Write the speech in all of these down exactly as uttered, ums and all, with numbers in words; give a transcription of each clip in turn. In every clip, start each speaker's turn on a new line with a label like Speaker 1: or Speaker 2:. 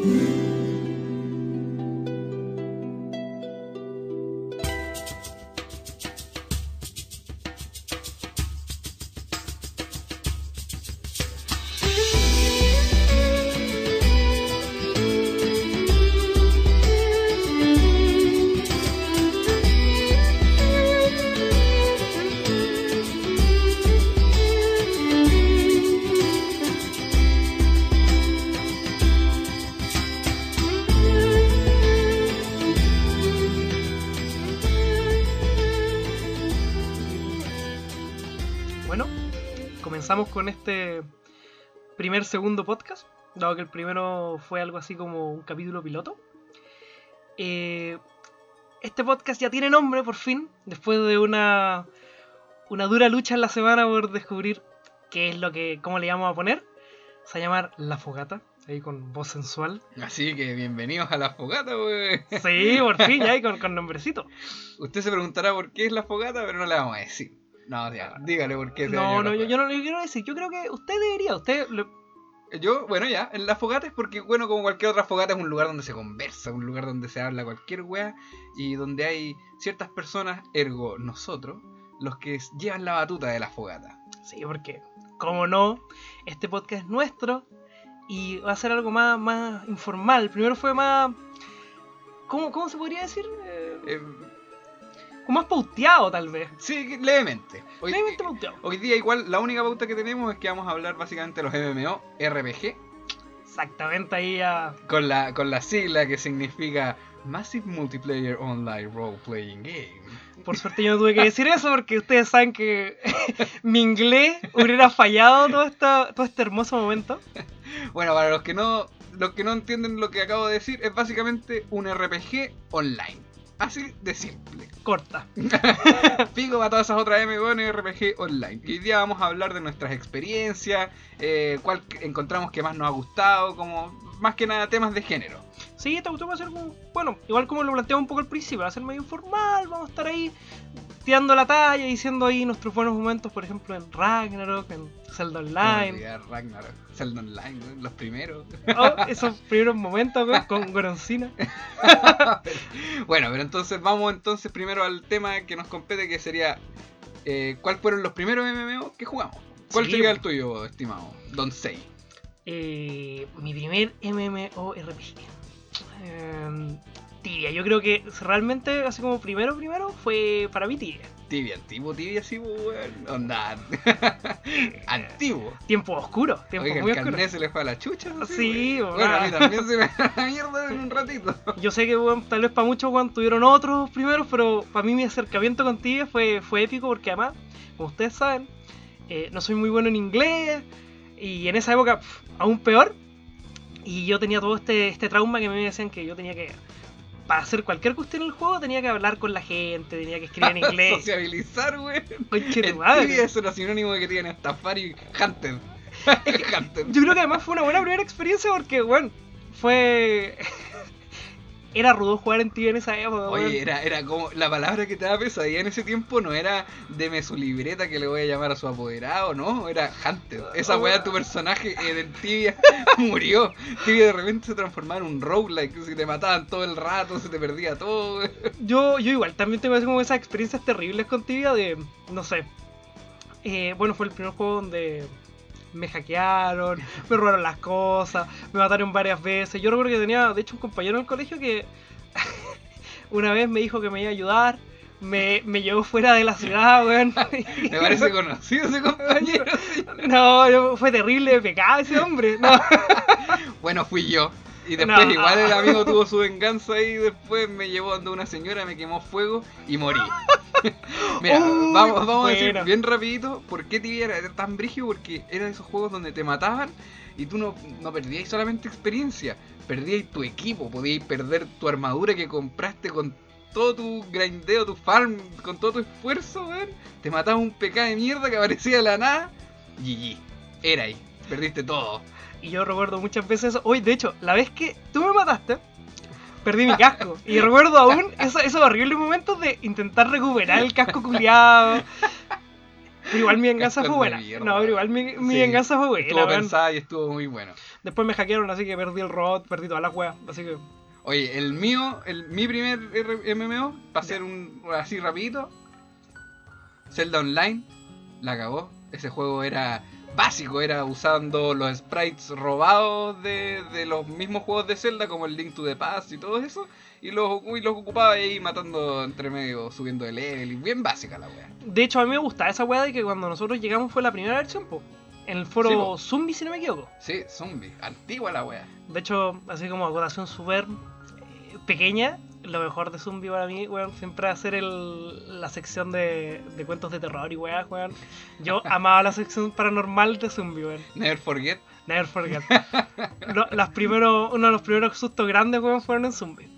Speaker 1: Comenzamos con este primer segundo podcast, dado que el primero fue algo así como un capítulo piloto. Eh, este podcast ya tiene nombre por fin, después de una, una dura lucha en la semana por descubrir qué es lo que, cómo le vamos a poner. Se va a llamar La Fogata, ahí con voz sensual.
Speaker 2: Así que bienvenidos a La Fogata, güey.
Speaker 1: Sí, por fin, ya, y con, con nombrecito.
Speaker 2: Usted se preguntará por qué es La Fogata, pero no le vamos a decir. No, ya, dígale por qué.
Speaker 1: No, no, yo, yo no lo quiero decir. Yo creo que usted debería, usted... Lo...
Speaker 2: Yo, bueno, ya, en La Fogata es porque, bueno, como cualquier otra fogata es un lugar donde se conversa, un lugar donde se habla cualquier wea y donde hay ciertas personas, ergo nosotros, los que llevan la batuta de la fogata.
Speaker 1: Sí, porque, como no, este podcast es nuestro y va a ser algo más, más informal. Primero fue más... ¿Cómo, cómo se podría decir? Eh... eh... Como más pauteado, tal vez.
Speaker 2: Sí, levemente. Hoy,
Speaker 1: levemente pauteado.
Speaker 2: Hoy día igual la única pauta que tenemos es que vamos a hablar básicamente de los M M O R P G.
Speaker 1: Exactamente, ahí a...
Speaker 2: Con la, con la sigla que significa Massive Multiplayer Online Role Playing Game.
Speaker 1: Por suerte yo no tuve que decir eso porque ustedes saben que mi inglés hubiera fallado todo, esta, todo este hermoso momento.
Speaker 2: Bueno, para los que no, los que no entienden lo que acabo de decir, es básicamente un R P G online. Así de simple.
Speaker 1: Corta.
Speaker 2: Pico para todas esas otras M M O R P G online. Y hoy día vamos a hablar de nuestras experiencias, eh, cuál encontramos que más nos ha gustado, como más que nada temas de género.
Speaker 1: Sí, esta cuestión va a ser como, bueno, igual como lo planteamos un poco al principio, va a ser medio informal, vamos a estar ahí tirando la talla, diciendo ahí nuestros buenos momentos, por ejemplo, en Ragnarok, en Zelda Online.
Speaker 2: Ragnarok, Zelda Online, los primeros.
Speaker 1: Oh, esos primeros momentos ¿no? con Goroncina.
Speaker 2: Bueno, pero entonces vamos entonces primero al tema que nos compete, que sería eh, ¿cuáles fueron los primeros M M O que jugamos? ¿Cuál sí, sería el tuyo, estimado Don Sei?
Speaker 1: Eh, mi primer M M O R P G. Eh, Tibia, yo creo que realmente, así como primero, primero, fue para mí Tibia.
Speaker 2: Tibia, antiguo Tibia, sí, weón. Onda. Antiguo.
Speaker 1: Tiempo oscuro. Tiempo
Speaker 2: Oiga,
Speaker 1: muy
Speaker 2: el
Speaker 1: oscuro.
Speaker 2: carnet se le fue a la chucha. No sé,
Speaker 1: sí,
Speaker 2: bueno. bueno, a mí también se me fue a la mierda en un ratito.
Speaker 1: Yo sé que, bueno, tal vez para muchos, bueno, tuvieron otros primeros, pero para mí mi acercamiento con Tibia fue, fue épico porque además, como ustedes saben, eh, no soy muy bueno en inglés y en esa época, pff, aún peor. Y yo tenía todo este, este trauma que me decían que yo tenía que... Para hacer cualquier cuestión en el juego tenía que hablar con la gente, tenía que escribir en inglés.
Speaker 2: Sociabilizar, güey.
Speaker 1: Conche tu
Speaker 2: el
Speaker 1: madre.
Speaker 2: Tibia es un sinónimo de que tienen estafar y Hunted.
Speaker 1: Hunted. Yo creo que además fue una buena primera experiencia porque, bueno, fue... Era rudo jugar en Tibia en esa época.
Speaker 2: Oye,
Speaker 1: bueno.
Speaker 2: era, era como... La palabra que te daba pesadilla en ese tiempo no era deme su libreta que le voy a llamar a su apoderado, ¿no? Era Hunted. Esa weá, tu personaje eh, del Tibia murió. Tibia de repente se transformaba en un roguelike, que te mataban todo el rato, se te perdía todo.
Speaker 1: Yo, yo igual, también tengo como esas experiencias terribles con Tibia de... No sé. Eh, bueno, fue el primer juego donde... Me hackearon, me robaron las cosas, me mataron varias veces. Yo recuerdo que tenía, de hecho, un compañero en el colegio que una vez me dijo que me iba a ayudar, me, me llevó fuera de la ciudad, weón.
Speaker 2: Me parece conocido ese compañero.
Speaker 1: No, no, fue terrible, pecado ese hombre. No.
Speaker 2: Bueno, fui yo. Y después
Speaker 1: no.
Speaker 2: igual el amigo tuvo su venganza y después me llevó donde una señora, me quemó fuego y morí. Mira, uh, vamos, vamos bueno. a decir bien rapidito por qué Tibia era tan brígido, porque era de esos juegos donde te mataban y tú no, no perdías solamente experiencia, perdías tu equipo, podías perder tu armadura que compraste con todo tu grindeo, tu farm, con todo tu esfuerzo, ¿ver? Te mataba un P K de mierda que aparecía de la nada, G G, era ahí, perdiste todo.
Speaker 1: Y yo recuerdo muchas veces eso. Hoy, de hecho, la vez que tú me mataste, perdí mi casco. Y recuerdo aún esos, esos horribles momentos de intentar recuperar el casco culiado. Pero igual mi venganza fue buena.
Speaker 2: Mierda,
Speaker 1: no, pero igual mi, mi
Speaker 2: sí,
Speaker 1: venganza fue buena.
Speaker 2: Estuvo pensada y estuvo muy bueno.
Speaker 1: Después me hackearon, así que perdí el robot, perdí todas las weas. Así que.
Speaker 2: Oye, el mío, el, mi primer M M O, para hacer un así rapidito, Zelda Online, la cagó. Ese juego era básico, era usando los sprites robados de, de los mismos juegos de Zelda, como el Link to the Past y todo eso, y los, y los ocupaba ahí matando entre medio, subiendo de level, y bien básica la wea.
Speaker 1: De hecho, a mí me gustaba esa wea de que cuando nosotros llegamos fue la primera versión, po. En el foro sí, Zombie, si no me equivoco.
Speaker 2: Sí, Zombie, antigua la wea.
Speaker 1: De hecho, así como acotación súper eh, pequeña, lo mejor de Zombie para mí, weón, siempre va a ser el, la sección de, de cuentos de terror y weas, weón. Yo amaba la sección paranormal de Zombie, weón.
Speaker 2: Never forget.
Speaker 1: Never forget. Lo, las primeros, uno de los primeros sustos grandes, weón, fueron en Zombie.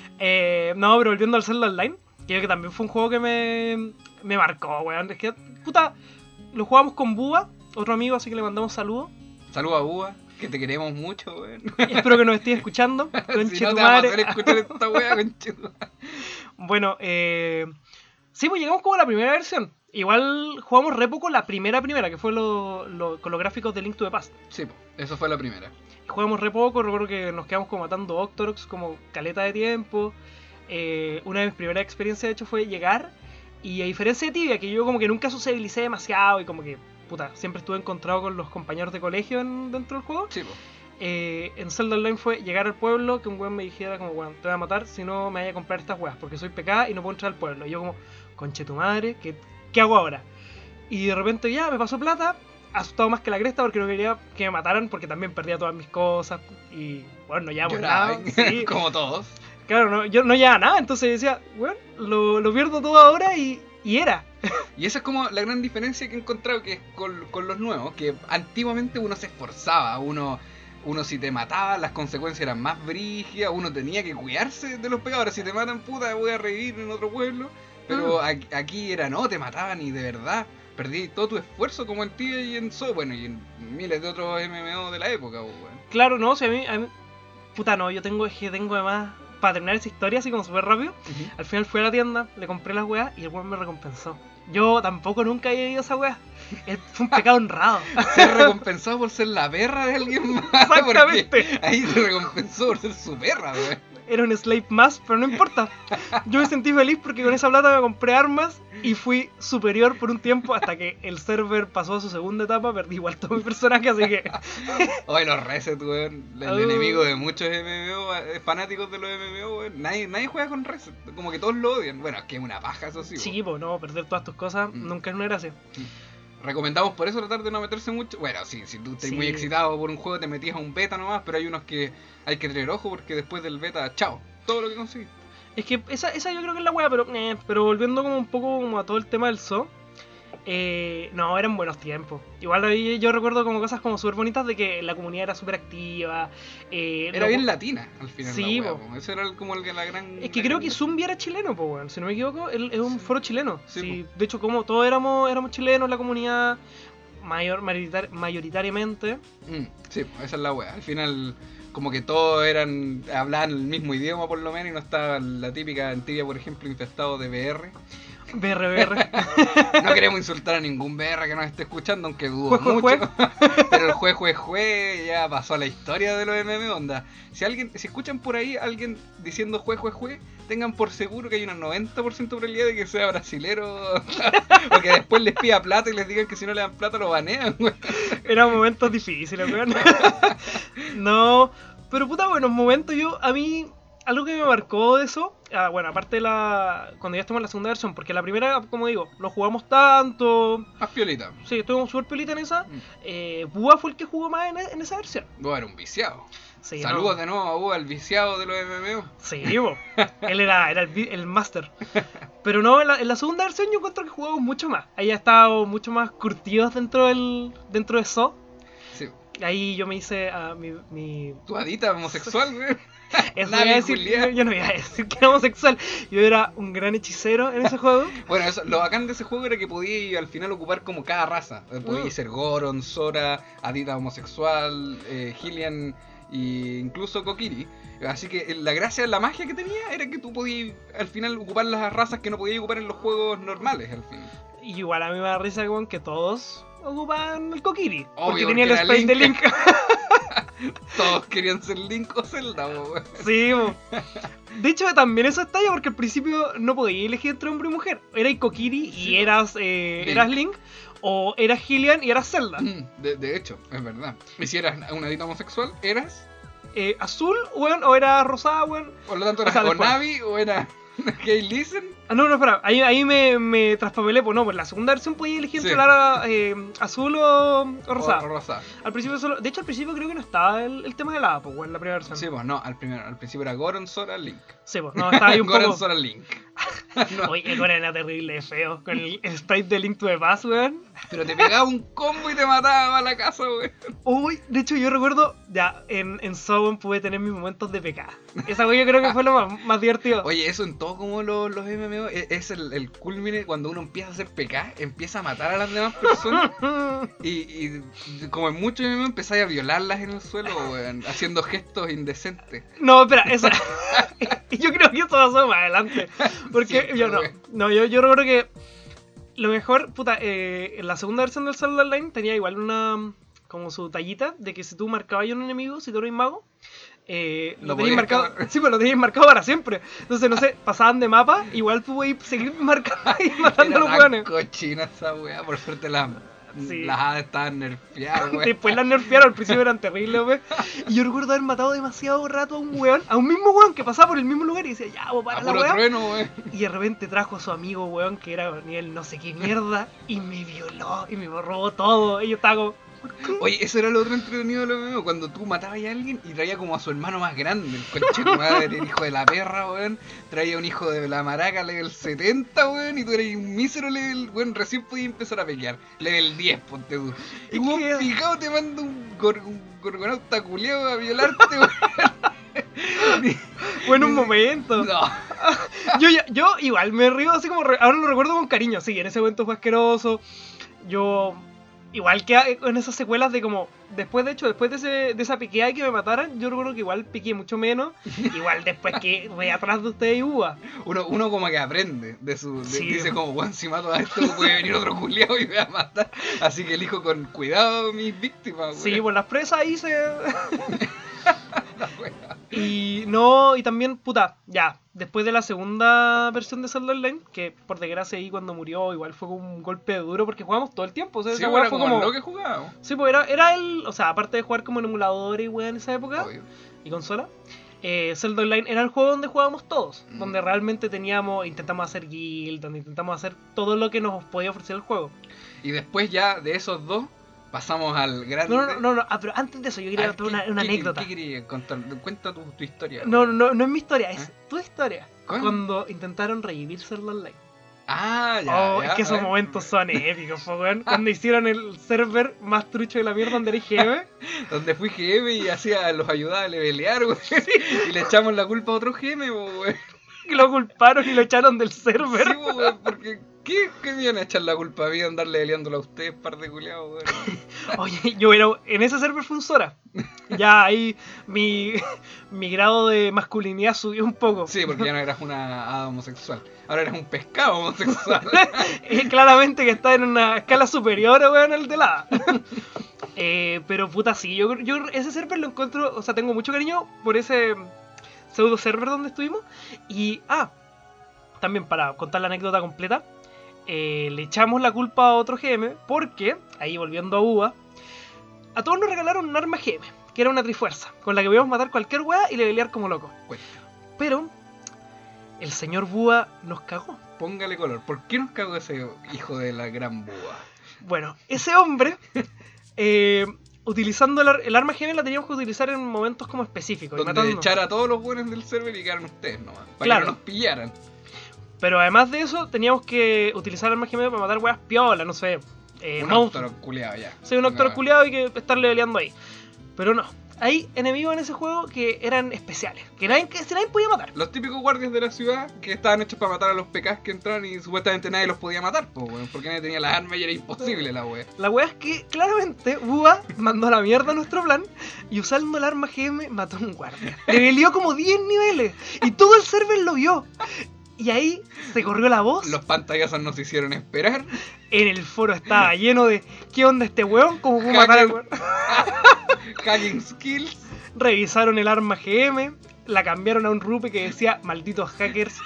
Speaker 1: Eh, no, pero volviendo al Zelda Online, que yo que también fue un juego que me, me marcó, weón. Es que, puta, lo jugamos con Búa, otro amigo, así que le mandamos saludos.
Speaker 2: Saludos a Búa. Que te queremos mucho, weón.
Speaker 1: Espero que nos estés escuchando.
Speaker 2: Si no te vamos a hacer escuchar esta weá, conchetumare.
Speaker 1: Bueno, eh... sí, pues llegamos como a la primera versión. Igual jugamos re poco la primera primera, que fue lo, lo, con los gráficos de Link to the Past.
Speaker 2: Sí, pues, eso fue la primera.
Speaker 1: Jugamos re poco, recuerdo que nos quedamos como matando Octoroks como caleta de tiempo. Eh, una de mis primeras experiencias, de hecho, fue llegar. Y a diferencia de Tibia, que yo como que nunca sociabilicé demasiado y como que... puta, siempre estuve encontrado con los compañeros de colegio en, dentro del juego.
Speaker 2: Sí, pues.
Speaker 1: Eh, en Zelda Online fue llegar al pueblo, que un weón me dijera como, weón, te voy a matar si no me vaya a comprar estas weas, porque soy pecada y no puedo entrar al pueblo. Y yo como, conche tu madre, ¿qué, ¿qué hago ahora? Y de repente ya, me pasó plata, asustado más que la cresta porque no quería que me mataran, porque también perdía todas mis cosas. Y bueno, no llevamos nada. Sí.
Speaker 2: Como todos.
Speaker 1: Claro, no, yo no llevaba nada, entonces decía, weón, lo, lo pierdo todo ahora y, y era.
Speaker 2: Y esa es como la gran diferencia que he encontrado que es con, con los nuevos, que antiguamente uno se esforzaba, uno, uno si te mataba las consecuencias eran más brígidas, uno tenía que cuidarse de los pecadores, si te matan puta voy a revivir en otro pueblo, pero mm. aquí, aquí era no, te mataban y de verdad perdí todo tu esfuerzo como en Tibia y en So, bueno, y en miles de otros M M O de la época, bueno.
Speaker 1: Claro, no, o sea, a mí, a mí, puta no, yo tengo, es que tengo además, para terminar esa historia así como súper rápido, uh-huh. Al final fui a la tienda, le compré las weas y el weón me recompensó. Yo tampoco nunca había ido a esa wea. Fue un pecado honrado.
Speaker 2: Ser recompensado por ser la perra de alguien más.
Speaker 1: Exactamente.
Speaker 2: Ahí se recompensó por ser su perra, weón.
Speaker 1: Era un slave más, pero no importa. Yo me sentí feliz porque con esa plata me compré armas y fui superior por un tiempo hasta que el server pasó a su segunda etapa. Perdí igual todo mi personaje, así que...
Speaker 2: Oye, los reset, weón. El uh... enemigo de muchos M M O, fanáticos de los M M O, weón. Nadie, nadie juega con reset. Como que todos lo odian. Bueno, es que es una paja, eso sí.
Speaker 1: Sí, pues no, perder todas tus cosas mm. nunca es una gracia.
Speaker 2: Mm. Recomendamos por eso tratar de no meterse mucho. Bueno, sí, si tú estás sí. muy excitado por un juego te metías a un beta nomás, pero hay unos que hay que tener ojo porque después del beta, chao, todo lo que conseguís.
Speaker 1: Es que esa, esa yo creo que es la wea, pero eh, pero volviendo como un poco como a todo el tema del S O, eh, no, eran buenos tiempos. Igual ahí yo recuerdo como cosas como súper bonitas de que la comunidad era súper activa. Eh,
Speaker 2: era
Speaker 1: lo,
Speaker 2: bien latina al final.
Speaker 1: Sí,
Speaker 2: la wea, po. Eso era como el, la gran...
Speaker 1: Es que
Speaker 2: la
Speaker 1: creo
Speaker 2: gran...
Speaker 1: que Zumbi era chileno, pues, bueno, si no me equivoco, él es un sí. foro chileno.
Speaker 2: Sí,
Speaker 1: sí, de hecho, como todos éramos, éramos chilenos, la comunidad mayor maritar, mayoritariamente.
Speaker 2: Mm, sí, esa es la wea. Al final... como que todos eran hablaban el mismo idioma por lo menos y no estaba la típica en Tibia, por ejemplo, infestado de B R.
Speaker 1: B R B R.
Speaker 2: No queremos insultar a ningún B R que nos esté escuchando, aunque dudo
Speaker 1: jue,
Speaker 2: mucho.
Speaker 1: Jue, jue.
Speaker 2: Pero el jue, jue, jue ya pasó a la historia de los M M O, onda. Si alguien, si escuchan por ahí alguien diciendo jue, jue, jue, tengan por seguro que hay un noventa por ciento de probabilidad de que sea brasilero o que después les pida plata y les digan que si no le dan plata lo banean, güey.
Speaker 1: Eran momentos difíciles, güey. No, pero puta, buenos momentos. Yo, a mí, algo que me marcó de eso, ah, bueno, aparte de la... cuando ya estamos en la segunda versión, porque la primera, como digo, no jugamos tanto.
Speaker 2: Más piolita.
Speaker 1: Sí, estuvimos súper piolita en esa.
Speaker 2: Mm.
Speaker 1: Eh, Búa fue el que jugó más en, en esa versión.
Speaker 2: Búa era un viciado.
Speaker 1: Sí,
Speaker 2: saludos
Speaker 1: no.
Speaker 2: de nuevo a Búa, el viciado de los M M O.
Speaker 1: Sí, bo. Él era, era el, el máster. Pero no, en la, en la segunda versión yo encuentro que jugamos mucho más. Ahí ya estábamos mucho más curtidos dentro del dentro de S O.
Speaker 2: Sí.
Speaker 1: Ahí yo me hice a uh, mi, mi...
Speaker 2: Tu adita homosexual, güey.
Speaker 1: Eso iba a decir, yo, yo no iba a decir que era homosexual. Yo era un gran hechicero en ese juego.
Speaker 2: Bueno, eso, lo bacán de ese juego era que podías al final ocupar como cada raza. Podías mm. ser Goron, Sora, Adita homosexual, eh, Hylian y incluso Kokiri. Así que la gracia, la magia que tenía era que tú podías al final ocupar las razas que no podías ocupar en los juegos normales al final.
Speaker 1: Y igual a mí me da risa con que todos ocupaban el Kokiri.
Speaker 2: Obvio,
Speaker 1: porque tenía el
Speaker 2: porque era
Speaker 1: space de Link.
Speaker 2: Todos querían ser Link o Zelda, weón.
Speaker 1: Sí, bo. De hecho, también eso está ahí porque al principio no podías elegir entre hombre y mujer. Eras Kokiri
Speaker 2: Sí,
Speaker 1: y eras, eh,
Speaker 2: Link.
Speaker 1: eras Link. O eras Hylian y eras Zelda.
Speaker 2: De, de hecho, es verdad. Y si eras una dita homosexual, eras...
Speaker 1: Eh, azul, weón, o eras rosada, weón.
Speaker 2: Por lo tanto,
Speaker 1: O
Speaker 2: eras
Speaker 1: sea,
Speaker 2: o,
Speaker 1: después.
Speaker 2: Navi o era Gay Listen.
Speaker 1: Ah, no, no, espera. Ahí, ahí me, me traspapelé. Pues no, pues la segunda versión podías elegir
Speaker 2: Sí.
Speaker 1: entre la eh, azul o, o rosada.
Speaker 2: O rosada.
Speaker 1: Al principio solo. De hecho, al principio creo que no estaba el, el tema de la pues, weón, la primera versión.
Speaker 2: Sí, pues no, al, primero, al principio era Goron, Sora, Link.
Speaker 1: Sí, pues no, estaba ahí un
Speaker 2: Goron,
Speaker 1: poco.
Speaker 2: Sora, Link. No,
Speaker 1: Oye, Goron era terrible, feo. Con el sprite de Link to the Past, weón.
Speaker 2: pero te pegaba un combo y te mataba a la casa, weón.
Speaker 1: Uy, de hecho yo recuerdo, ya, en, en Sogon pude tener mis momentos de P K. Esa weón yo creo que fue lo más, más divertido.
Speaker 2: Oye, eso en todo como los, los M M O es, es el, el culmine cuando uno empieza a hacer P K, empieza a matar a las demás personas y, y como en muchos M M O empezáis a violarlas en el suelo, weón, haciendo gestos indecentes.
Speaker 1: No, espera, eso. Yo creo que eso pasó más adelante. Porque
Speaker 2: Sí,
Speaker 1: yo no.
Speaker 2: weón.
Speaker 1: No, yo, yo recuerdo que lo mejor, puta, eh, en la segunda versión del Zelda Online tenía igual una. Como su tallita de que si tú marcabas a un enemigo, si tú eres mago, eh, lo,
Speaker 2: Lo
Speaker 1: tenías
Speaker 2: podías
Speaker 1: marcado.
Speaker 2: acabar.
Speaker 1: Sí, pues lo tenías marcado para siempre. Entonces, no sé, pasaban de mapa, igual tú podías seguir marcando y matando a los
Speaker 2: Era
Speaker 1: hueones.
Speaker 2: tan cochina esa weá, por suerte las,
Speaker 1: Sí.
Speaker 2: las hadas estaban nerfeadas, weón.
Speaker 1: Después las nerfearon, al principio eran terribles, weón. Y yo recuerdo haber matado demasiado rato a un weón, a un mismo weón que pasaba por el mismo lugar y decía, ya, vos para
Speaker 2: A
Speaker 1: la
Speaker 2: puro
Speaker 1: weá.
Speaker 2: trueno, weón.
Speaker 1: Y de repente trajo a su amigo, weón, que era nivel no sé qué mierda, y me violó, y me robó todo. Y yo estaba como,
Speaker 2: Oye, eso era lo otro entretenido de lo mismo, cuando tú matabas a alguien y traía como a su hermano más grande, el coche de madre, el hijo de la perra, weón, traía un hijo de la maraca level setenta, weón, y tú eres un mísero level, weón, recién podías empezar a pelear, level diez, ponte tú. Y
Speaker 1: Es
Speaker 2: weón,
Speaker 1: que-
Speaker 2: picado te manda un, gor un gorgonauta culeado a violarte, weón.
Speaker 1: fue en un momento.
Speaker 2: No.
Speaker 1: Yo, ya- yo igual me río así como, re- ahora lo recuerdo con cariño, sí, en ese momento fue asqueroso. Yo, igual que en esas secuelas de como, después de hecho, después de, ese, de esa piqueada que me mataran, yo recuerdo que igual piqué mucho menos. Igual después que voy atrás de ustedes y uva.
Speaker 2: Uno, uno como que aprende de su... de-
Speaker 1: Sí.
Speaker 2: Dice como, weón, si mato a esto puede venir otro culiao y me va a matar. Así que elijo con cuidado a mis víctimas, weón.
Speaker 1: Sí, pues las presas ahí se...
Speaker 2: La wea.
Speaker 1: Y no, y también, puta, ya, después de la segunda versión de Zelda Online, que por desgracia ahí cuando murió igual fue como un golpe duro porque jugamos todo el tiempo, o sea,
Speaker 2: Sí,
Speaker 1: esa
Speaker 2: weón,
Speaker 1: weá
Speaker 2: era
Speaker 1: fue
Speaker 2: como
Speaker 1: como...
Speaker 2: lo que jugábamos.
Speaker 1: Sí, pues era, era el, o sea, aparte de jugar como en emulador y weá en esa época,
Speaker 2: Obvio.
Speaker 1: y consola, eh, Zelda Online era el juego donde jugábamos todos,
Speaker 2: Mm.
Speaker 1: donde realmente teníamos, intentamos hacer guild, donde intentamos hacer todo lo que nos podía ofrecer el juego.
Speaker 2: Y después ya de esos dos pasamos al grande.
Speaker 1: No, no, no, no, ah, pero antes de eso yo quería
Speaker 2: Ah,
Speaker 1: contar una,
Speaker 2: ¿qué-
Speaker 1: una
Speaker 2: qué-
Speaker 1: anécdota.
Speaker 2: ¿Qué querías contar? Cuenta tu, tu historia.
Speaker 1: No,
Speaker 2: weón.
Speaker 1: no, no es mi historia, es
Speaker 2: ¿Eh?
Speaker 1: tu historia.
Speaker 2: ¿Cómo?
Speaker 1: Cuando intentaron revivir Zelda Online.
Speaker 2: Ah, ya.
Speaker 1: Oh,
Speaker 2: ya,
Speaker 1: es que
Speaker 2: a
Speaker 1: esos
Speaker 2: ver.
Speaker 1: momentos son épicos, po, weón. Cuando hicieron el server más trucho de la mierda donde era G M,
Speaker 2: Donde fui G M y hacía, los ayudaba a levelear, weón. Y le echamos la culpa a otro G M, weón.
Speaker 1: que lo culparon y lo echaron del server.
Speaker 2: Sí, weón, porque ¿qué, qué me iban a echar la culpa a mí de andarle peleándolo a ustedes, par de culiados, weón?
Speaker 1: Oye, yo era. En ese server fue un Sora. Ya ahí mi, mi grado de masculinidad subió un poco.
Speaker 2: Sí, porque ya no eras una hada homosexual. Ahora eres un pescado homosexual.
Speaker 1: Eh, claramente que está en una escala superior, weón, al de la. eh, pero puta, sí, yo, yo ese server lo encuentro. O sea, tengo mucho cariño por ese pseudo server donde estuvimos. Y, ah, también para contar la anécdota completa, eh, le echamos la culpa a otro G M porque, ahí volviendo a Uva, a todos nos regalaron un arma G M, que era una trifuerza, con la que podíamos matar cualquier weá y le pelear como loco.
Speaker 2: Cuenta.
Speaker 1: Pero el señor Búa nos cagó.
Speaker 2: Póngale color. ¿Por qué nos cagó ese hijo de la gran búa?
Speaker 1: Bueno, ese hombre, eh, utilizando el, ar- el arma G M la teníamos que utilizar en momentos como específicos. y
Speaker 2: Donde
Speaker 1: matando.
Speaker 2: echar a todos los buenos del server y quedaron ustedes nomás. Para
Speaker 1: Claro.
Speaker 2: que no nos pillaran.
Speaker 1: Pero además de eso, teníamos que utilizar el arma G M para matar weas piola, no sé. Eh,
Speaker 2: un
Speaker 1: monstruos.
Speaker 2: autor culiado ya.
Speaker 1: Soy un actor
Speaker 2: No,
Speaker 1: culiado y que estarle peleando ahí. Pero no, hay enemigos en ese juego que eran especiales, que nadie, que nadie podía matar.
Speaker 2: Los típicos guardias de la ciudad que estaban hechos para matar a los P Ks que entraban y supuestamente nadie los podía matar, po, weón, porque nadie tenía las armas y era imposible la wea.
Speaker 1: La wea es que claramente Búa mandó a la mierda nuestro plan y usando el arma G M mató a un guardia. Le peleó como diez niveles y todo el server lo vio. Y ahí se corrió la voz.
Speaker 2: Los pantallazos nos hicieron esperar.
Speaker 1: En el foro estaba lleno de ¿qué onda este weón? ¿Cómo puedo matar al weón?
Speaker 2: Hacking skills.
Speaker 1: Revisaron el arma G M, la cambiaron a un rupe que decía malditos hackers.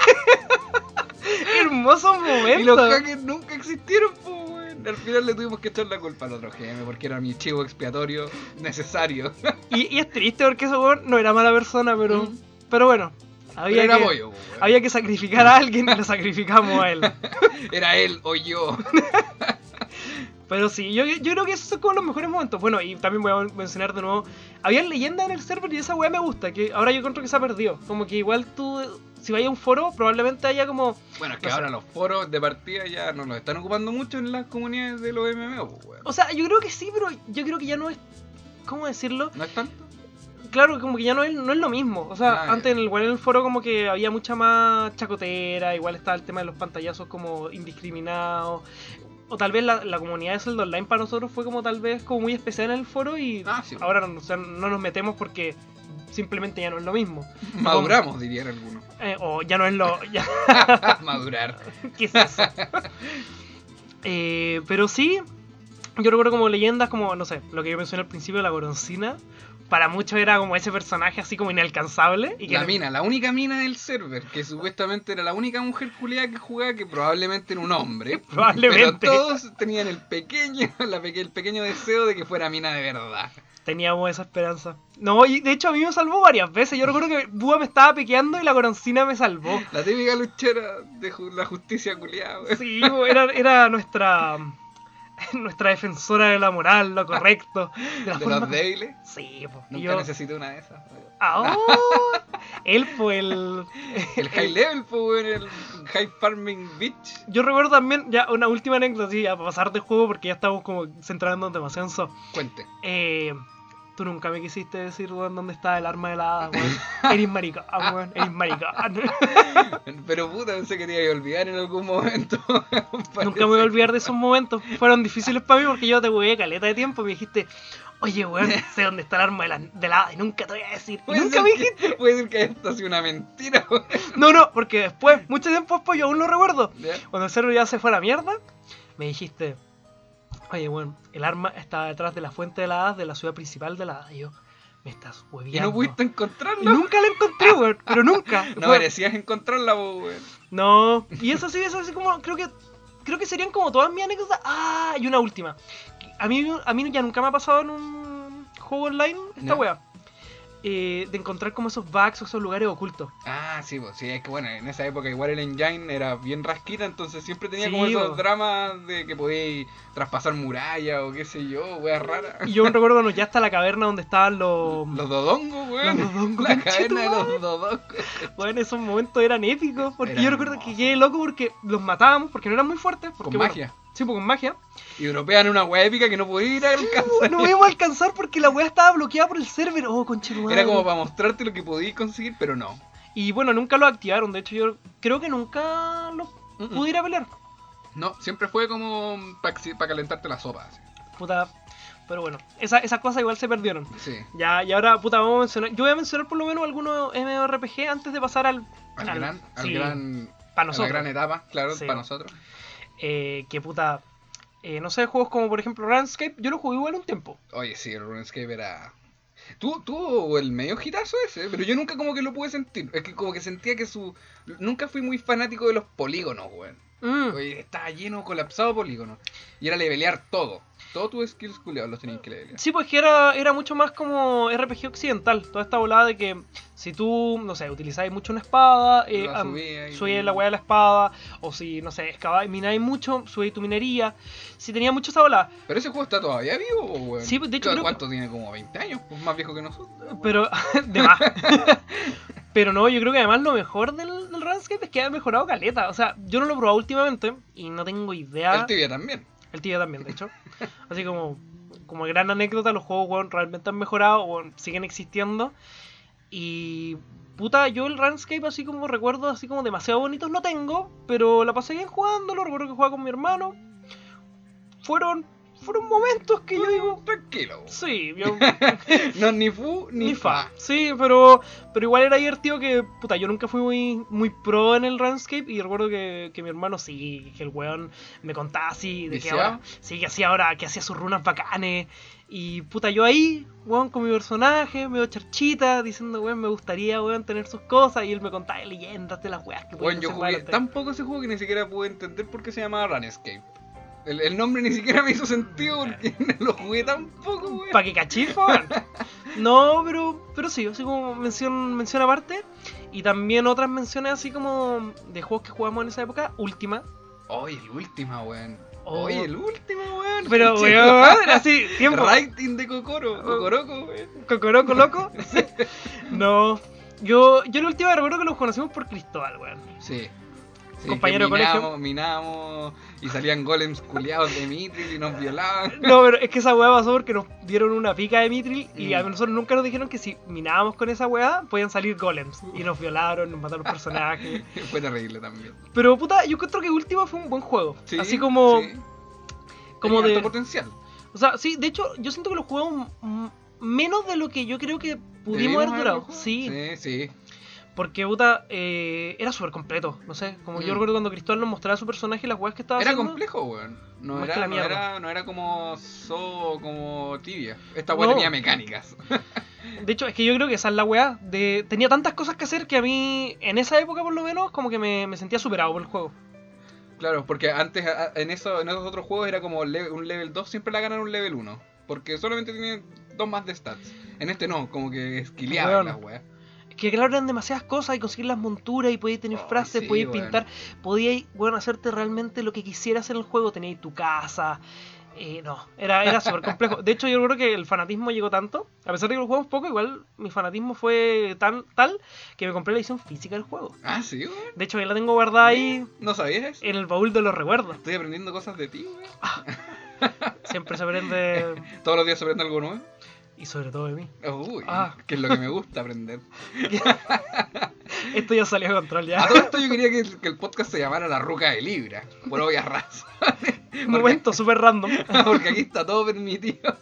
Speaker 1: Hermosos momentos.
Speaker 2: Y los hackers nunca existieron, pues, weón. Al final le tuvimos que echar la culpa al otro G M porque era mi chivo expiatorio necesario.
Speaker 1: Y, y es triste porque ese weón no era mala persona, pero, mm. pero bueno. Había,
Speaker 2: era
Speaker 1: que,
Speaker 2: pollo,
Speaker 1: había que sacrificar a alguien y lo sacrificamos a él.
Speaker 2: Era él o yo.
Speaker 1: Pero sí, yo, yo creo que esos son como los mejores momentos. Bueno, y también voy a mencionar de nuevo, había leyendas en el server y esa weá me gusta, que ahora yo encuentro que se ha perdido. Como que igual tú, si vayas a un foro, probablemente haya como...
Speaker 2: Bueno, es que
Speaker 1: no
Speaker 2: ahora
Speaker 1: sé.
Speaker 2: los foros de partida ya no los están ocupando mucho en las comunidades de los M M O, pues, weón.
Speaker 1: O sea, yo creo que sí, pero yo creo que ya no es... ¿Cómo decirlo?
Speaker 2: ¿No es tanto?
Speaker 1: Claro, como que ya no es, no es lo mismo. O sea,
Speaker 2: Ah,
Speaker 1: antes en el, igual en el foro como que había mucha más chacotera, igual estaba el tema de los pantallazos como indiscriminados. O tal vez la, la comunidad de Zelda Online para nosotros fue como tal vez como muy especial en el foro y
Speaker 2: Ah, sí.
Speaker 1: ahora no, o sea, no nos metemos porque simplemente ya no es lo mismo.
Speaker 2: Maduramos, dirían algunos.
Speaker 1: Eh, o ya no es lo... Ya...
Speaker 2: Madurar.
Speaker 1: ¿Qué es eso? eh, pero sí, yo recuerdo como leyendas como, no sé, lo que yo mencioné al principio, la Goroncina. Para muchos era como ese personaje así como inalcanzable. Y que
Speaker 2: La
Speaker 1: le...
Speaker 2: mina, la única mina del server, que supuestamente era la única mujer culiada que jugaba, que probablemente era un hombre.
Speaker 1: Probablemente.
Speaker 2: Pero todos tenían el pequeño, la peque, el pequeño deseo de que fuera mina de verdad.
Speaker 1: Teníamos esa esperanza. No, y de hecho a mí me salvó varias veces. Yo recuerdo que Búa me estaba pequeando y la Goroncina me salvó.
Speaker 2: La típica luchera de ju la justicia culiada.
Speaker 1: Sí, era, era nuestra... nuestra defensora de la moral, lo correcto. De, la
Speaker 2: ¿De
Speaker 1: forma...
Speaker 2: los débiles?
Speaker 1: Sí, pues.
Speaker 2: Nunca
Speaker 1: yo...
Speaker 2: necesité una de esas.
Speaker 1: Ah, oh, él fue el...
Speaker 2: El high level, pues, el high farming bitch.
Speaker 1: Yo recuerdo también, ya una última anécdota, sí, a pasar de juego porque ya estamos como centrándonos demasiado en eso.
Speaker 2: Cuente.
Speaker 1: Eh... Tú nunca me quisiste decir, weón, dónde está el arma de la hada, weón. Eres maricón, weón, eres maricón.
Speaker 2: Pero puta, pensé que te iba a olvidar en algún momento.
Speaker 1: Nunca me voy a olvidar de esos momentos. Fueron difíciles para mí porque yo te jugué caleta de tiempo y me dijiste, oye, weón, sé dónde está el arma de la, de la hada y nunca te voy a decir. Y nunca me dijiste.
Speaker 2: Que, puede decir que esto ha sido una mentira, weón.
Speaker 1: No, no, porque después, mucho tiempo después, yo aún lo recuerdo.
Speaker 2: ¿Ya?
Speaker 1: Cuando el server ya se fue a la mierda, me dijiste, oye, bueno, el arma está detrás de la fuente de la hada de la ciudad principal de la hada. Y yo, me estás hueviando.
Speaker 2: ¿Y no pudiste encontrarla?
Speaker 1: Y nunca la encontré, weón, pero nunca.
Speaker 2: No
Speaker 1: Fue...
Speaker 2: merecías encontrarla, weón.
Speaker 1: No, y eso sí, eso así como, creo que creo que serían como todas mis anécdotas. Ah, y una última. A mí, a mí ya nunca me ha pasado en un juego online esta
Speaker 2: ¿No?
Speaker 1: wea. Eh, de encontrar como esos bugs o esos lugares ocultos.
Speaker 2: Ah, sí, pues sí, es que bueno, en esa época igual el engine era bien rasquita, entonces siempre tenía
Speaker 1: Sí,
Speaker 2: como esos
Speaker 1: bo.
Speaker 2: dramas de que podíais traspasar murallas o qué sé yo, weas raras.
Speaker 1: Y yo recuerdo cuando ya está la caverna donde estaban los...
Speaker 2: Los dodongos, weón.
Speaker 1: Los dodongos,
Speaker 2: La caverna de
Speaker 1: conchetumare.
Speaker 2: los dodongos.
Speaker 1: Bueno, esos momentos eran épicos, porque
Speaker 2: Eran
Speaker 1: yo recuerdo
Speaker 2: hermosos.
Speaker 1: que quedé loco porque los matábamos, porque no eran muy fuertes. Porque,
Speaker 2: Con
Speaker 1: bueno,
Speaker 2: magia.
Speaker 1: Sí, pues con magia.
Speaker 2: Y dropean una wea épica que no podía ir a alcanzar.
Speaker 1: No pudimos alcanzar porque la weá estaba bloqueada por el server. Oh, conchetumadre.
Speaker 2: Era como para mostrarte lo que podías conseguir, pero no.
Speaker 1: Y bueno, nunca lo activaron. De hecho, yo creo que nunca lo
Speaker 2: Mm-mm.
Speaker 1: pude ir a pelear.
Speaker 2: No, siempre fue como para calentarte la sopa. Así.
Speaker 1: Puta. Pero bueno, esa, esas cosas igual se perdieron.
Speaker 2: Sí.
Speaker 1: Ya, y ahora, puta, vamos a mencionar. Yo voy a mencionar por lo menos algunos MMORPG antes de pasar al.
Speaker 2: Al, gran, al
Speaker 1: sí,
Speaker 2: gran,
Speaker 1: para
Speaker 2: a la
Speaker 1: nosotros.
Speaker 2: gran etapa, claro,
Speaker 1: Sí.
Speaker 2: para nosotros.
Speaker 1: Eh, que puta. Eh, no sé, juegos como por ejemplo RuneScape, yo lo jugué igual un tiempo.
Speaker 2: Oye, sí, el RuneScape era... Tuvo, tuvo el medio hitazo ese, pero yo nunca como que lo pude sentir. Es que como que sentía que su... Nunca fui muy fanático de los polígonos, weón.
Speaker 1: Mm.
Speaker 2: Oye, estaba lleno, colapsado de polígonos. Y era levelear todo. Todos tus skills culiados los tenías que levelear.
Speaker 1: Sí, pues que era, era mucho más como R P G occidental. Toda esta volada de que si tú, no sé, utilizáis mucho una espada, eh,
Speaker 2: La
Speaker 1: um,
Speaker 2: subía y-
Speaker 1: subíais la weá de la espada. O si, no sé, excaváis, mináis mucho, subíis tu minería. Si tenía mucho esa volada.
Speaker 2: Pero ese juego está todavía vivo, weón.
Speaker 1: Sí, de hecho
Speaker 2: Claro,
Speaker 1: creo-
Speaker 2: ¿cuánto tiene? Como veinte años, pues más viejo que nosotros.
Speaker 1: Pero, de más. Pero no, yo creo que además lo mejor del, del RuneScape es que ha mejorado caleta. O sea, yo no lo he probado últimamente y no tengo idea.
Speaker 2: El tibia también.
Speaker 1: El tío también, de hecho. Así como, como gran anécdota, los juegos, weón, realmente han mejorado, weón, siguen existiendo. Y puta, yo el RuneScape así como recuerdos así como demasiado bonitos no tengo, pero la pasé bien jugándolo, recuerdo que jugaba con mi hermano. Fueron fueron momentos que yo digo,
Speaker 2: tranquilo.
Speaker 1: Sí, yo
Speaker 2: no ni fu ni,
Speaker 1: ni
Speaker 2: fa.
Speaker 1: fa. Sí, pero pero igual era divertido que puta, yo nunca fui muy muy pro en el RuneScape y recuerdo que, que mi hermano sí, que el weón me contaba así de que ahora, sí, que hacía ahora, que hacía sus runas bacanes. Y puta, yo ahí, weón, con mi personaje, medio charchita, diciendo, weón, me gustaría, weón, tener sus cosas. Y él me contaba leyendas de las weas que
Speaker 2: podían hacer. Weón, yo jugué tan poco ese juego que ni siquiera pude entender por qué se llamaba RuneScape. El, el nombre ni siquiera me hizo sentido porque lo jugué tan poco, weón.
Speaker 1: ¿Para qué cachifo? No, pero pero sí, así como mención, mención aparte. Y también otras menciones así como de juegos que jugamos en esa época. Última.
Speaker 2: Oye, el Última, weón.
Speaker 1: Oh.
Speaker 2: Oye, el Última, weón.
Speaker 1: Pero, weón, así, tiempo.
Speaker 2: Rating de Kokoro, Kokoroco, weón.
Speaker 1: Kokoroco, loco. No, yo, yo el Última recuerdo que los conocimos por Cristóbal, weón.
Speaker 2: Sí. Sí,
Speaker 1: compañero de colegio.
Speaker 2: Minamos y salían golems culiados de Mithril y nos violaban.
Speaker 1: No, pero es que esa weá pasó porque nos dieron una pica de Mithril y mm. a nosotros nunca nos dijeron que si minábamos con esa weá podían salir golems. Y nos violaron, nos mataron personajes.
Speaker 2: Fue terrible también.
Speaker 1: Pero puta, yo encuentro que Ultima fue un buen juego.
Speaker 2: Sí,
Speaker 1: así como.
Speaker 2: Sí.
Speaker 1: Como
Speaker 2: Tenía
Speaker 1: de.
Speaker 2: potencial.
Speaker 1: O sea, sí, de hecho, yo siento que lo jugamos menos de lo que yo creo que pudimos haber durado. Sí,
Speaker 2: sí, sí.
Speaker 1: Porque, puta, eh, era súper completo, no sé, como mm. yo recuerdo cuando Cristóbal nos mostraba su personaje y las weas que estaba
Speaker 2: era
Speaker 1: haciendo.
Speaker 2: Era complejo, weón. No era, no, era, no era como So como Tibia. Esta wea
Speaker 1: no.
Speaker 2: tenía mecánicas.
Speaker 1: De hecho, es que yo creo que esa es la wea. De... Tenía tantas cosas que hacer que a mí, en esa época por lo menos, como que me, me sentía superado por el juego.
Speaker 2: Claro, porque antes en, eso, en esos otros juegos era como level, un level dos, siempre la ganan un level uno. Porque solamente tiene dos más de stats. En este no, como que esquileaban las weas.
Speaker 1: Que claro, eran demasiadas cosas y conseguir las monturas y podías tener oh, frases, sí, podías bueno. pintar, podías bueno, hacerte realmente lo que quisieras en el juego, tenías tu casa, eh, no, era, era súper complejo. De hecho yo creo que el fanatismo llegó tanto, a pesar de que lo jugamos poco, igual mi fanatismo fue tan tal que me compré la edición física del juego.
Speaker 2: Ah, sí, güey.
Speaker 1: De hecho ya la tengo guardada ahí.
Speaker 2: ¿No sabías?
Speaker 1: En el baúl de los recuerdos.
Speaker 2: Estoy aprendiendo cosas de ti, güey.
Speaker 1: Ah, siempre se aprende.
Speaker 2: Todos los días se aprende algo nuevo.
Speaker 1: Y sobre todo de mí.
Speaker 2: Uy, ah. que es lo que me gusta aprender.
Speaker 1: Esto ya salió de control ya.
Speaker 2: A todo esto yo quería que, que el podcast se llamara La Ruca de Libra. Por obvias razones.
Speaker 1: Un momento súper random.
Speaker 2: Porque aquí está todo permitido.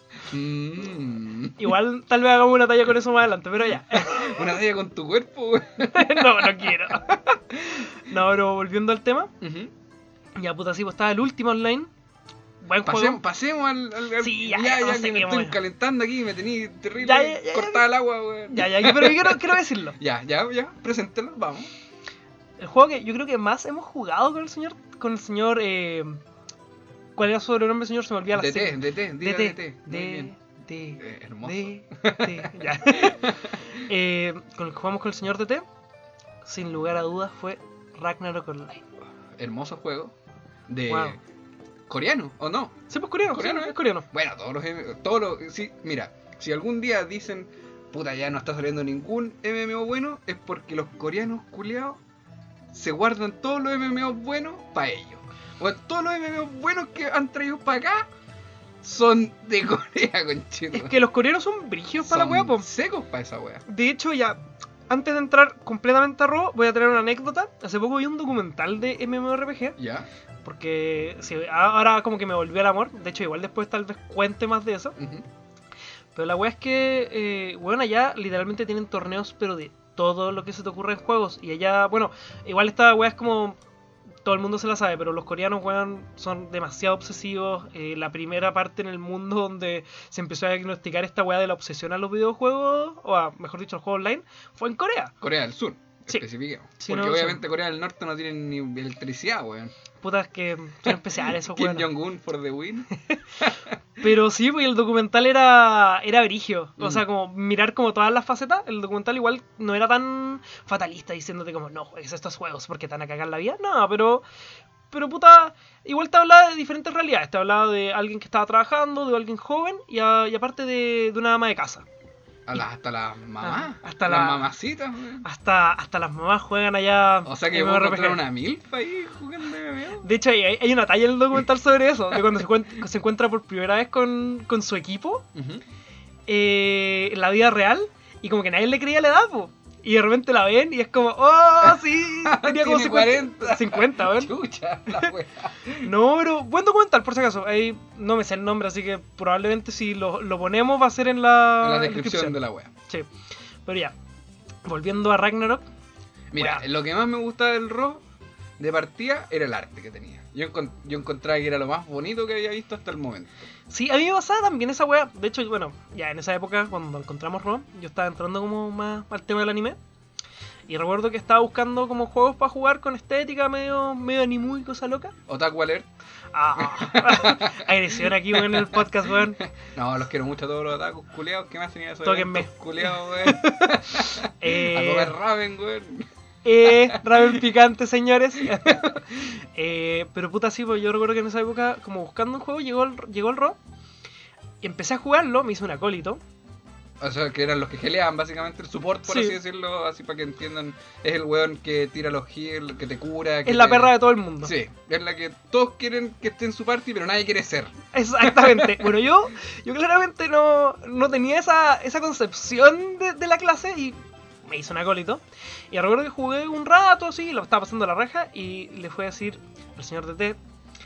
Speaker 2: Mm.
Speaker 1: Igual tal vez hagamos una talla con eso más adelante, pero ya.
Speaker 2: ¿Una talla con tu cuerpo, güey?
Speaker 1: No, no quiero. No, pero volviendo al tema.
Speaker 2: Uh-huh.
Speaker 1: Ya puta, sí, pues estaba el último online. Buen
Speaker 2: pasemos,
Speaker 1: juego.
Speaker 2: Pasemos al, al, al.
Speaker 1: Sí, ya,
Speaker 2: ya,
Speaker 1: ya,
Speaker 2: ya,
Speaker 1: no
Speaker 2: que
Speaker 1: sé
Speaker 2: me
Speaker 1: qué,
Speaker 2: estoy
Speaker 1: bueno.
Speaker 2: calentando aquí, me tení terrible
Speaker 1: ya, ya, ya,
Speaker 2: cortada el agua, güey.
Speaker 1: Ya, ya, pero yo quiero, quiero decirlo.
Speaker 2: Ya, ya, ya, preséntelo, vamos.
Speaker 1: El juego que yo creo que más hemos jugado con el señor. Con el señor. Eh, ¿Cuál era su sobrenombre, señor? Se me olvida la
Speaker 2: D T,
Speaker 1: serie.
Speaker 2: D T, diga D T.
Speaker 1: D T.
Speaker 2: Eh, hermoso.
Speaker 1: D T, ya. eh, con el que jugamos con el señor D T, sin lugar a dudas, fue Ragnarok Online.
Speaker 2: Hermoso juego. De.
Speaker 1: Wow.
Speaker 2: ¿Coreano o no?
Speaker 1: Sí, pues coreano,
Speaker 2: ¿Coreano,
Speaker 1: sí,
Speaker 2: eh?
Speaker 1: es coreano.
Speaker 2: Bueno, todos los... Todos los sí, mira, si algún día dicen, puta, ya no está saliendo ningún M M O bueno, es porque los coreanos culiados se guardan todos los M M O buenos para ellos. O todos los M M O buenos que han traído para acá son de Corea, conchito.
Speaker 1: Es que los coreanos son brígidos para la wea, po.
Speaker 2: Secos para esa wea.
Speaker 1: De hecho, ya... Antes de entrar completamente a Raw, voy a traer una anécdota. Hace poco vi un documental de MMORPG.
Speaker 2: Ya.
Speaker 1: Porque sí, ahora como que me volvió el amor. De hecho, igual después tal vez cuente más de eso.
Speaker 2: Uh-huh.
Speaker 1: Pero la wea es que, eh, bueno, allá literalmente tienen torneos, pero de todo lo que se te ocurre en juegos. Y allá, bueno, igual esta wea es como... Todo el mundo se la sabe, pero los coreanos, weón, son demasiado obsesivos. Eh, la primera parte en el mundo donde se empezó a diagnosticar esta weá de la obsesión a los videojuegos, o a, mejor dicho, al juego online, fue en Corea.
Speaker 2: Corea del Sur,
Speaker 1: sí.
Speaker 2: especifiquemos.
Speaker 1: Sí,
Speaker 2: porque
Speaker 1: no,
Speaker 2: obviamente
Speaker 1: sí.
Speaker 2: Corea del Norte no tiene ni electricidad, weón.
Speaker 1: Putas que son especiales esos
Speaker 2: Kim
Speaker 1: weones.
Speaker 2: Jong-un for the win.
Speaker 1: Pero sí, pues el documental era era brigio.
Speaker 2: Mm.
Speaker 1: O sea, como mirar como todas las facetas. El documental igual no era tan fatalista diciéndote como, no juegues estos juegos porque te van a cagar la vida. No, pero... Pero puta, igual te hablaba de diferentes realidades. Te hablaba de alguien que estaba trabajando, de alguien joven y, a, y aparte de, de una ama de casa.
Speaker 2: A la, hasta las mamás.
Speaker 1: Ah, hasta
Speaker 2: las
Speaker 1: la,
Speaker 2: mamacitas, weón.
Speaker 1: Hasta, hasta las mamás juegan allá.
Speaker 2: O sea que puedo encontrar una milfa ahí jugando M M O.
Speaker 1: De hecho, hay, hay una talla en el documental sobre eso. De cuando se, encuentra, se encuentra por primera vez con, con su equipo. Uh-huh. eh, en la vida real. Y como que nadie le creía la edad, po. Y de repente la ven y es como, ¡oh, sí! Tenía como cincuenta. cincuenta, weón.
Speaker 2: Chucha, la wea.
Speaker 1: No, pero buen documental, por si acaso. Ahí no me sé el nombre, así que probablemente si lo, lo ponemos va a ser en la,
Speaker 2: en la descripción, descripción de la wea.
Speaker 1: Sí. Pero ya, volviendo a Ragnarok.
Speaker 2: Mira, wea. Lo que más me gustaba del R O de partida era el arte que tenía. Yo, encont- yo encontraba que era lo más bonito que había visto hasta el momento.
Speaker 1: Sí, a mí me pasaba también esa wea. De hecho, bueno, ya en esa época, cuando encontramos R O, yo estaba entrando como más al tema del anime. Y recuerdo que estaba buscando como juegos para jugar con estética medio, medio anime y cosa loca.
Speaker 2: Otaku Alert.
Speaker 1: Ah, agresión aquí, weón, en el podcast, weón.
Speaker 2: No, los quiero mucho a todos los otakus culiados. ¿Qué más tenían esos
Speaker 1: Tóquenme.
Speaker 2: Culiados, weón? eh... A comer ramen, weón.
Speaker 1: Eh, ramen picante, señores. eh, pero puta, sí, pues yo recuerdo que en esa época, como buscando un juego, llegó el, llegó el R O. Y empecé a jugarlo, me hice un acólito.
Speaker 2: O sea, que eran los que geleaban, básicamente, el support, por sí. así decirlo, así para que entiendan. Es el weón que tira los heals, que te cura. Que
Speaker 1: es la
Speaker 2: te...
Speaker 1: perra de todo el mundo.
Speaker 2: Sí, es la que todos quieren que esté en su party, pero nadie quiere ser.
Speaker 1: Exactamente. Bueno, yo yo claramente no, no tenía esa, esa concepción de, de la clase y me hice un acólito. Y recuerdo que jugué un rato así, lo estaba pasando a la raja y le fui a decir al señor D T,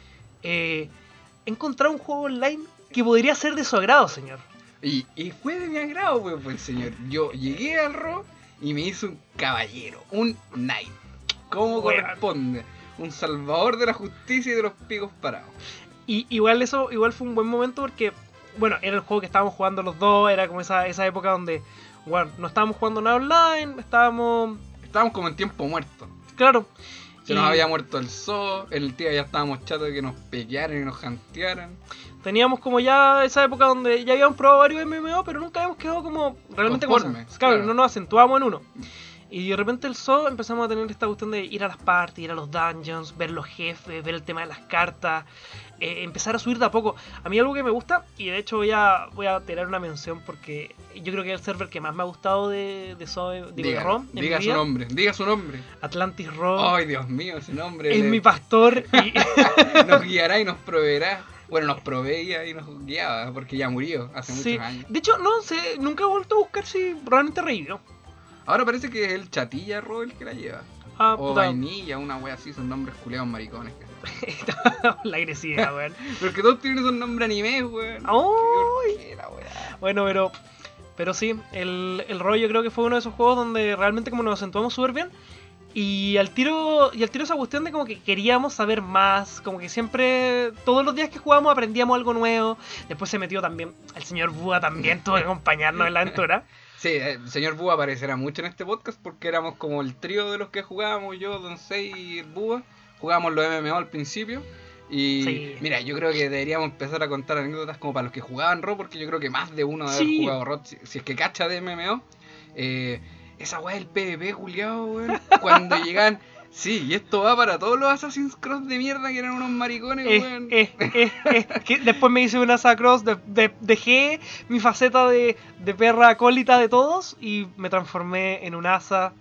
Speaker 1: eh, he encontrado un juego online que podría ser de su agrado, señor.
Speaker 2: Y, y fue de mi agrado, pues, pues, señor. Yo llegué al R O y me hice un caballero, un knight. ¿Cómo bueno. corresponde? Un salvador de la justicia y de los picos parados.
Speaker 1: Y igual eso igual fue un buen momento porque, bueno, era el juego que estábamos jugando los dos, era como esa, esa época donde, bueno, no estábamos jugando nada online, estábamos...
Speaker 2: Estábamos como en tiempo muerto.
Speaker 1: Claro.
Speaker 2: Se y... nos había muerto el zoo, el tío ya estábamos chatos de que nos pequearan y nos jantearan.
Speaker 1: Teníamos como ya esa época donde ya habíamos probado varios M M O, pero nunca habíamos quedado como realmente conformes. Como, claro, claro, no nos acentuamos en uno. Y de repente el zoo empezamos a tener esta cuestión de ir a las parties, ir a los dungeons, ver los jefes, ver el tema de las cartas, eh, empezar a subir de a poco. A mí algo que me gusta, y de hecho voy a voy a tirar una mención porque yo creo que es el server que más me ha gustado de, de zoo, digo,
Speaker 2: diga,
Speaker 1: de ROM.
Speaker 2: Diga su nombre, diga su nombre.
Speaker 1: Atlantis ROM.
Speaker 2: Ay, Dios mío, ese nombre.
Speaker 1: Es
Speaker 2: le...
Speaker 1: mi pastor y...
Speaker 2: nos guiará y nos proveerá. Bueno, nos proveía y nos guiaba porque ya murió hace
Speaker 1: sí.
Speaker 2: muchos años.
Speaker 1: De hecho, no sé, nunca he vuelto a buscar si realmente revivió.
Speaker 2: Ahora parece que es el Chatilla R O el que la lleva.
Speaker 1: Ah,
Speaker 2: o puta. Vainilla, una wea así, son nombres culeados maricones.
Speaker 1: La agresividad, weón.
Speaker 2: Pero que todos tienen esos nombres anime, weón.
Speaker 1: ¡Ay! Bueno, pero pero sí, el, el R O yo creo que fue uno de esos juegos donde realmente como nos acentuamos súper bien. Y al tiro y al tiro esa cuestión de como que queríamos saber más, como que siempre, todos los días que jugábamos aprendíamos algo nuevo. Después se metió también, el señor Búa también tuvo que acompañarnos en la aventura.
Speaker 2: Sí, el señor Búa aparecerá mucho en este podcast porque éramos como el trío de los que jugábamos, yo, Don Sei y el Búa. Jugábamos los M M O al principio. Y sí. Mira, yo creo que deberíamos empezar a contar anécdotas como para los que jugaban R O, porque yo creo que más de uno debe haber sí. jugado R O, si, si es que cacha de M M O. Eh, esa weá del PvP, culiao, weón. Cuando llegan... Sí, y esto va para todos los Assassin's Cross de mierda que eran unos maricones,
Speaker 1: eh,
Speaker 2: weón.
Speaker 1: Eh, eh, eh, que después me hice una Assassin's Cross, de, de, dejé mi faceta de, de perra acólita de todos y me transformé en un asa.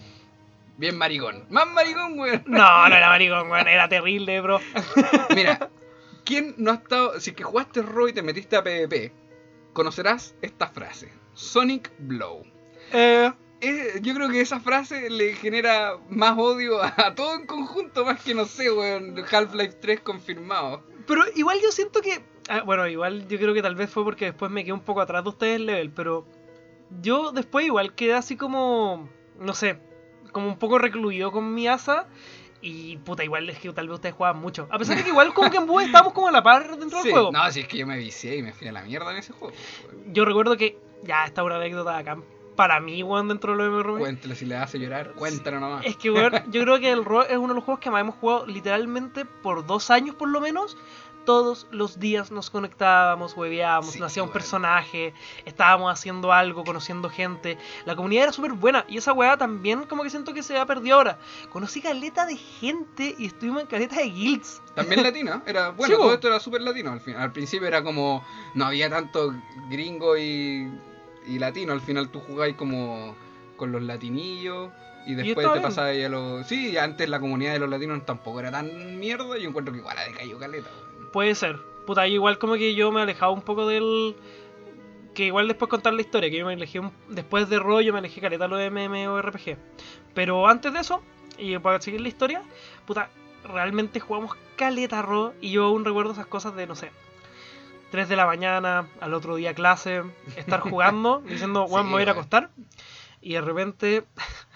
Speaker 2: Bien maricón. Más maricón, weón.
Speaker 1: No, no era maricón, weón, era terrible, bro.
Speaker 2: Mira, ¿quién no ha estado... Si es que jugaste R O y te metiste a PvP, conocerás esta frase. Sonic Blow.
Speaker 1: Eh...
Speaker 2: Yo creo que esa frase le genera más odio a todo en conjunto, más que, no sé, weón, Half-Life tres confirmado.
Speaker 1: Pero igual yo siento que... Ah, bueno, igual yo creo que tal vez fue porque después me quedé un poco atrás de ustedes el level, pero yo después igual quedé así como... No sé, como un poco recluido con mi asa. Y puta, igual es que tal vez ustedes jugaban mucho. A pesar de que igual como que en Búho estábamos como a la par dentro sí, del juego.
Speaker 2: No, si es que yo me vicié y me fui a la mierda en ese juego.
Speaker 1: Yo recuerdo que... Ya, esta es una anécdota acá. Para mí, weón, dentro de lo M M O.
Speaker 2: Cuéntale, si le hace llorar, cuéntalo nomás.
Speaker 1: Es que, weón, yo creo que el R O es uno de los juegos que más hemos jugado literalmente por dos años por lo menos. Todos los días nos conectábamos, hueveábamos, sí, nacía un bueno. personaje, estábamos haciendo algo, conociendo gente. La comunidad era súper buena y esa weá también como que siento que se ha perdido ahora. Conocí caleta de gente y estuvimos en caleta de guilds.
Speaker 2: También latino, era bueno, sí, todo esto era súper latino al fin. Al principio era como, no había tanto gringo y... y latino. Al final tú jugáis como con los latinillos y después
Speaker 1: está
Speaker 2: te
Speaker 1: bien.
Speaker 2: pasabas a los... Sí, antes la comunidad de los latinos tampoco era tan mierda. Yo encuentro que igual ha decaído caleta, weón.
Speaker 1: Puede ser. Puta, igual como que yo me alejaba un poco del... Que igual después contar la historia, que yo me alejé un... Después de rollo me alejé caleta lo de MMORPG. Pero antes de eso, y para seguir la historia, puta, realmente jugamos caleta ro. Y yo aún recuerdo esas cosas de, no sé, tres de la mañana, al otro día clase, estar jugando, diciendo, bueno,
Speaker 2: Sí,
Speaker 1: me voy a ir a
Speaker 2: weón.
Speaker 1: acostar. Y de repente...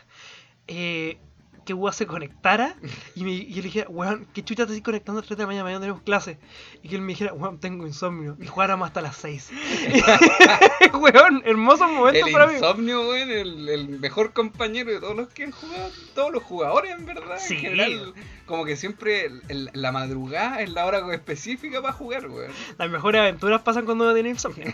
Speaker 1: eh, que U A se conectara y, me, y yo le dije, weón, ¿qué chucha te estás conectando a las tres de la mañana? Mañana tenemos clase. Y que él me dijera, weón, tengo insomnio. Y jugáramos hasta las seis. Weón, hermosos momentos
Speaker 2: El
Speaker 1: para mí.
Speaker 2: insomnio, weón, el, el mejor compañero de todos los que han jugado, todos los jugadores en verdad,
Speaker 1: Sí.
Speaker 2: en general, como que siempre el- el- la madrugada es la hora específica para jugar, weón.
Speaker 1: Las mejores aventuras pasan cuando uno tiene insomnio.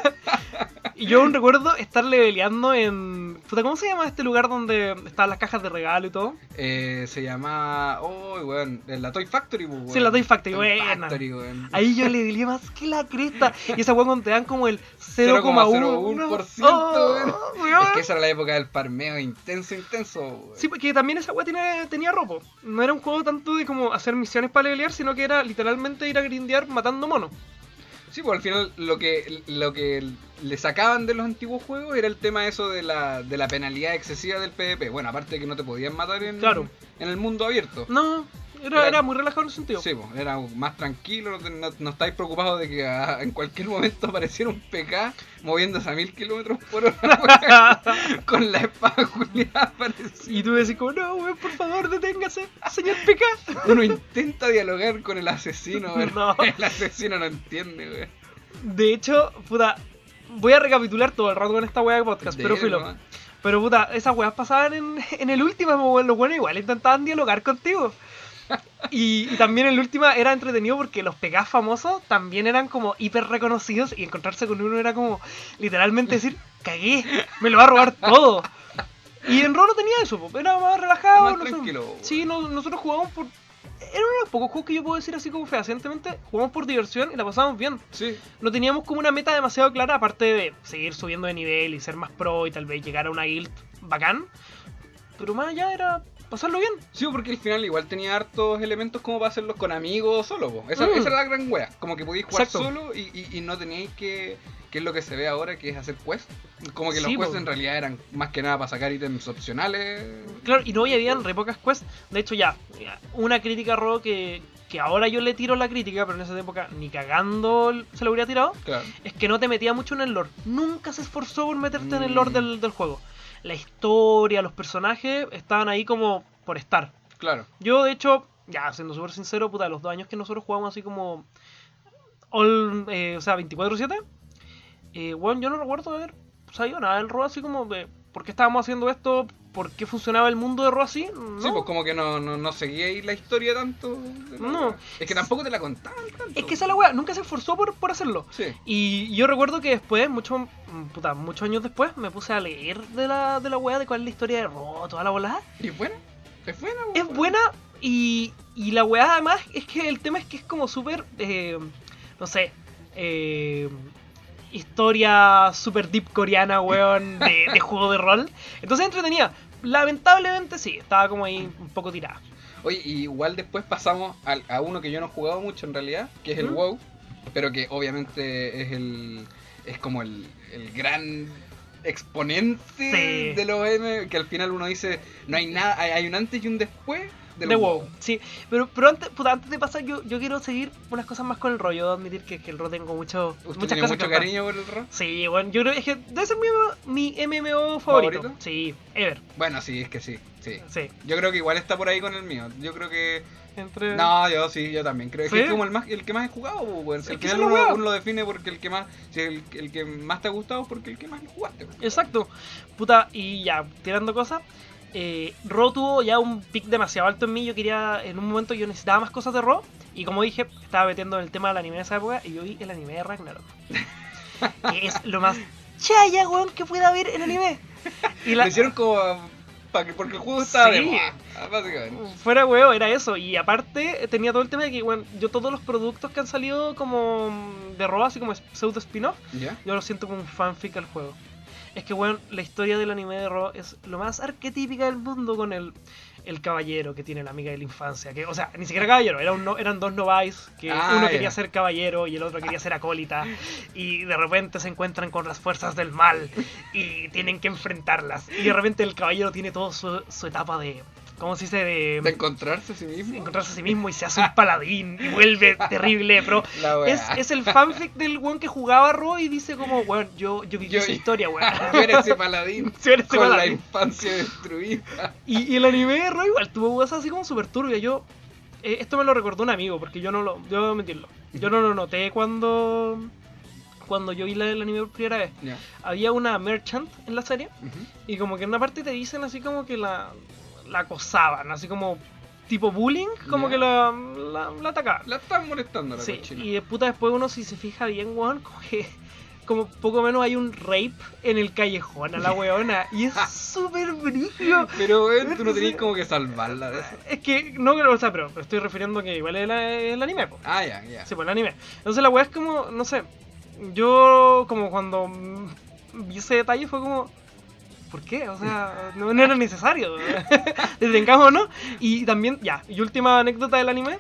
Speaker 1: Y yo aún recuerdo estar leveleando en... Puta, ¿cómo se llama este lugar donde estaban las cajas de regalo y todo?
Speaker 2: Eh, se llama, oh, weón, en la Toy Factory, weón.
Speaker 1: Sí, la Toy Factory,
Speaker 2: Toy
Speaker 1: buena.
Speaker 2: Factory, weón.
Speaker 1: Ahí yo le diría más que la cresta. Y esa weón cuando te dan como el cero coma uno
Speaker 2: por ciento,
Speaker 1: Oh,
Speaker 2: weón.
Speaker 1: weón.
Speaker 2: Es que esa era la época del parmeo intenso, intenso, weón.
Speaker 1: Sí, porque también esa weá tenía, tenía ropo. No era un juego tanto de como hacer misiones para levelear, sino que era literalmente ir a grindear matando monos.
Speaker 2: Sí, pues al final lo que lo que le sacaban de los antiguos juegos era el tema eso de la, de la penalidad excesiva del PvP. Bueno, aparte de que no te podían matar en,
Speaker 1: Claro.
Speaker 2: en el mundo abierto.
Speaker 1: No, era,
Speaker 2: Era-
Speaker 1: era muy relajado en ese sentido.
Speaker 2: Sí, pues, era más tranquilo, no, te- no- no estáis preocupados de que ah, en cualquier momento apareciera un P K moviéndose a mil kilómetros por hora weón, con la espada juliada parecida.
Speaker 1: Y tú decís como, no, weón, por favor, deténgase, señor P K.
Speaker 2: Uno intenta dialogar con el asesino, weón.
Speaker 1: No.
Speaker 2: El asesino no entiende, weón.
Speaker 1: De hecho, puta, voy a recapitular todo el rato con esta weá de podcast, pero
Speaker 2: Dele,
Speaker 1: filo.
Speaker 2: nomás.
Speaker 1: Pero puta, esas weas pasaban en, en el último, weón, los buenos igual intentaban dialogar contigo. Y, y también en el último era entretenido porque los P K famosos también eran como hiper reconocidos y encontrarse con uno era como literalmente decir, cagué, me lo va a robar todo. Y en Ro no tenía eso, po, era más relajado.
Speaker 2: Más
Speaker 1: nosotros-
Speaker 2: tranquilo, weón.
Speaker 1: Sí, no- nosotros jugábamos por... Era uno de los pocos juegos que yo puedo decir así como fehacientemente, jugamos por diversión y la pasábamos bien.
Speaker 2: Sí,
Speaker 1: No teníamos como una meta demasiado clara, aparte de seguir subiendo de nivel y ser más pro y tal vez llegar a una guild bacán. Pero más allá era pasarlo bien.
Speaker 2: sí, porque al final igual tenía hartos elementos como para hacerlos con amigos o solo, po. Esa,
Speaker 1: Mm.
Speaker 2: esa era la gran wea. Como que podíais jugar
Speaker 1: Exacto.
Speaker 2: solo y, y, y no teníais que, que es lo que se ve ahora, que es hacer quests. Como que
Speaker 1: Sí,
Speaker 2: los quests
Speaker 1: po.
Speaker 2: en realidad eran más que nada para sacar ítems opcionales.
Speaker 1: Claro, y no y habían re pocas quests. De hecho, ya, ya, una crítica Ro que, que ahora yo le tiro la crítica, pero en esa época ni cagando se lo hubiera tirado,
Speaker 2: Claro.
Speaker 1: es que no te metía mucho en el lore. Nunca se esforzó por meterte en el
Speaker 2: Mm.
Speaker 1: lore del, del juego. La historia, los personajes estaban ahí como por estar.
Speaker 2: Claro.
Speaker 1: Yo, de hecho, ya siendo súper sincero, puta, los dos años que nosotros jugamos así como. All, eh, o sea, veinticuatro siete, eh, bueno, yo no recuerdo haber sabido nada del Ro así como de por qué estábamos haciendo esto, por qué funcionaba el mundo de Ro así. No.
Speaker 2: Sí, pues como que no, no, no seguíais la historia tanto. de la
Speaker 1: No.
Speaker 2: wea. Es que tampoco te la contaban tanto.
Speaker 1: Es que esa es la weá, nunca se esforzó por, por hacerlo.
Speaker 2: Sí.
Speaker 1: Y yo recuerdo que después, mucho, puta, muchos años después, me puse a leer de la, de la weá de cuál es la historia de Ro, toda la volada.
Speaker 2: ¿Y es buena? Es buena,
Speaker 1: Es
Speaker 2: weón.
Speaker 1: buena y, y la weá además es que el tema es que es como súper, eh, no sé, eh, historia super deep coreana, weón, de, de juego de rol. Entonces entretenía. Lamentablemente sí, estaba como ahí un poco tirada.
Speaker 2: Oye, y igual después pasamos al- a uno que yo no he jugado mucho en realidad, que es el
Speaker 1: ¿Mm?
Speaker 2: WoW, pero que obviamente es el es como el, el gran exponente
Speaker 1: Sí.
Speaker 2: de los M, que al final uno dice, no hay nada, hay, hay un antes y un después del
Speaker 1: De
Speaker 2: WoW.
Speaker 1: WoW, sí. Pero, pero antes, puta, antes de pasar, yo, yo quiero seguir unas cosas más con el rollo. Debo admitir que, que el rol tengo mucho,
Speaker 2: ¿Usted
Speaker 1: muchas
Speaker 2: tiene
Speaker 1: cosas
Speaker 2: mucho
Speaker 1: que contar.
Speaker 2: cariño por el rol?
Speaker 1: Sí, bueno, yo creo es que debe ser mi, mi M M O favorito.
Speaker 2: ¿Favorito?
Speaker 1: Sí, ever.
Speaker 2: Bueno, sí, es que sí, sí.
Speaker 1: Sí.
Speaker 2: Yo creo que igual está por ahí con el mío. Yo creo que...
Speaker 1: Entre...
Speaker 2: No, yo sí, yo también. Creo
Speaker 1: ¿Sí?
Speaker 2: que es como el más el que más he jugado, pues, weón. Si
Speaker 1: Es
Speaker 2: al
Speaker 1: que
Speaker 2: final
Speaker 1: esa es la
Speaker 2: uno,
Speaker 1: weá.
Speaker 2: uno lo define porque el que más... Si el, el que más te ha gustado es porque el que más lo jugaste, weón.
Speaker 1: Exacto. Puta, y ya, tirando cosas. Eh, Ro tuvo ya un pick demasiado alto en mí. Yo quería, en un momento yo necesitaba más cosas de Ro. Y como dije, estaba metiendo en el tema del anime de esa época. Y yo vi el anime de Ragnarok. Que es lo más chaya, weón, que pueda haber en anime. Y
Speaker 2: Lo hicieron como... Pa que, porque el juego estaba
Speaker 1: Sí.
Speaker 2: de más, básicamente.
Speaker 1: Fuera huevo, era eso. Y aparte tenía todo el tema de que, bueno, yo todos los productos que han salido como de Ro, así como pseudo spin-off,
Speaker 2: ¿Ya?
Speaker 1: yo lo siento como un fanfic al juego. Es que, weón, la historia del anime de Ro es lo más arquetípica del mundo con el, el caballero que tiene la amiga de la infancia. Que, o sea, ni siquiera caballero, era un no, eran dos novais, que
Speaker 2: Ah,
Speaker 1: uno
Speaker 2: ya.
Speaker 1: quería ser caballero y el otro quería ser acólita. Y de repente se encuentran con las fuerzas del mal y tienen que enfrentarlas. Y de repente el caballero tiene toda su, su etapa de... ¿Cómo se dice? De,
Speaker 2: De encontrarse a sí mismo.
Speaker 1: encontrarse a sí mismo y se hace un paladín y vuelve terrible, pero
Speaker 2: La weá.
Speaker 1: es, es el fanfic del weón que jugaba Ro y dice como, weón, yo, yo viví
Speaker 2: Yo-
Speaker 1: esa historia, weón.
Speaker 2: Yo era ese paladín
Speaker 1: Yo era ese
Speaker 2: con la
Speaker 1: paladín.
Speaker 2: infancia destruida.
Speaker 1: Y, y el anime de Ro igual tuvo cosas así como súper turbias. Yo, eh, esto me lo recordó un amigo, porque yo no lo, yo debo mentirlo. Yo no lo noté cuando, cuando yo vi la- el anime por primera vez.
Speaker 2: Ya.
Speaker 1: Había una merchant en la serie
Speaker 2: Ujú.
Speaker 1: y como que en una parte te dicen así como que la, la acosaban, así como tipo bullying, como
Speaker 2: Ya.
Speaker 1: que la, la, la atacaban.
Speaker 2: La están molestando la
Speaker 1: Sí,
Speaker 2: cochina.
Speaker 1: y de puta después uno si se fija bien, weón, como que como poco menos hay un rape en el callejón a la weona y es súper brígido.
Speaker 2: Pero weón, tú no
Speaker 1: Sí.
Speaker 2: tenías como que salvarla de eso.
Speaker 1: Es que, no que lo, o sea, pero me estoy refiriendo a que igual es la- el anime, po.
Speaker 2: Ah, ya, ya.
Speaker 1: Sí, pues el anime. Entonces la weá es como, no sé, yo como cuando mm, vi ese detalle fue como, ¿por qué? O sea, no, no era necesario. Detengamos, ¿no? Y también, ya, y última anécdota del anime.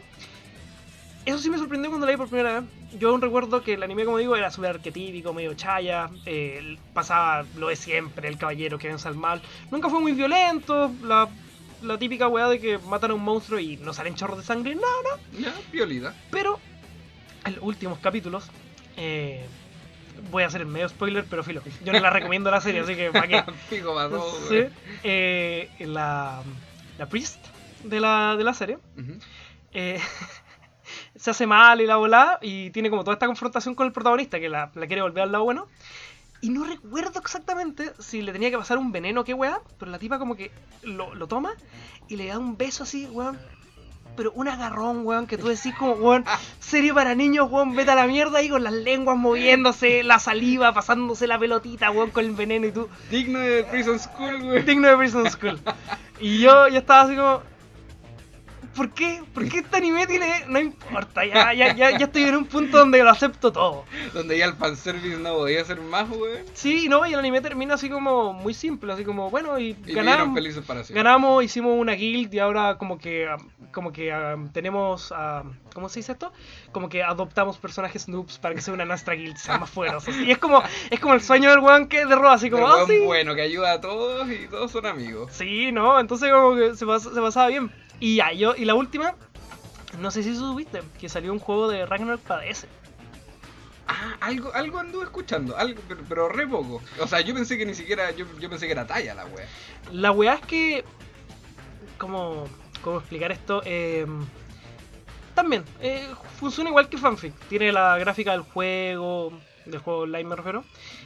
Speaker 1: Eso sí me sorprendió cuando la vi por primera vez. Yo aún recuerdo que el anime, como digo, era súper arquetípico, medio chaya. Eh, pasaba lo de siempre, el caballero que vence al mal. Nunca fue muy violento. La, la típica weá de que matan a un monstruo y no salen chorros de sangre. No, no.
Speaker 2: Ya, violita.
Speaker 1: Pero en los últimos capítulos, eh, voy a hacer el medio spoiler, pero filo, yo no la recomiendo la serie, así que para qué.
Speaker 2: Pico para todo,
Speaker 1: Sí,
Speaker 2: weón.
Speaker 1: eh, la, la priest de la, de la serie
Speaker 2: Ujú.
Speaker 1: eh, se hace mal y la volá y tiene como toda esta confrontación con el protagonista que la, la quiere volver al lado bueno. Y no recuerdo exactamente si le tenía que pasar un veneno o qué weá, pero la tipa como que lo, lo toma y le da un beso así, weón. Pero un agarrón, weón, que tú decís como, weón, serie para niños, weón, vete a la mierda ahí con las lenguas moviéndose, la saliva, pasándose la pelotita, weón, con el veneno y tú.
Speaker 2: Digno de Prison School, weón.
Speaker 1: Digno de Prison School. Y yo, yo estaba así como, ¿por qué? ¿Por qué este anime tiene...? No importa, ya, ya, ya, ya estoy en un punto donde lo acepto todo.
Speaker 2: Donde ya el fanservice no podía ser más, weón.
Speaker 1: Sí, no, y el anime termina así como muy simple, así como, bueno, y,
Speaker 2: Y vivieron
Speaker 1: ganamos,
Speaker 2: felices para siempre.
Speaker 1: ganamos, hicimos una guild y ahora como que, um, como que um, tenemos, um, ¿cómo se dice esto? Como que adoptamos personajes noobs para que sea una nuestra guild, sean más poderosos. Y es como, es como el sueño del weón que de Roa, así como,
Speaker 2: Pero
Speaker 1: ah,
Speaker 2: weón
Speaker 1: sí.
Speaker 2: bueno, que ayuda a todos y todos son amigos.
Speaker 1: Sí, no, entonces como que se, pas- se pasaba bien. Y ya, yo, y la última, no sé si supiste, que salió un juego de Ragnarok para D S.
Speaker 2: Ah, algo, algo anduve escuchando, algo, pero, pero re poco. O sea, yo pensé que ni siquiera, yo, yo pensé que era talla la wea.
Speaker 1: La weá es que. ¿Cómo, cómo explicar esto? Eh, también, eh, funciona igual que fanfic. Tiene la gráfica del juego, del juego online me refiero.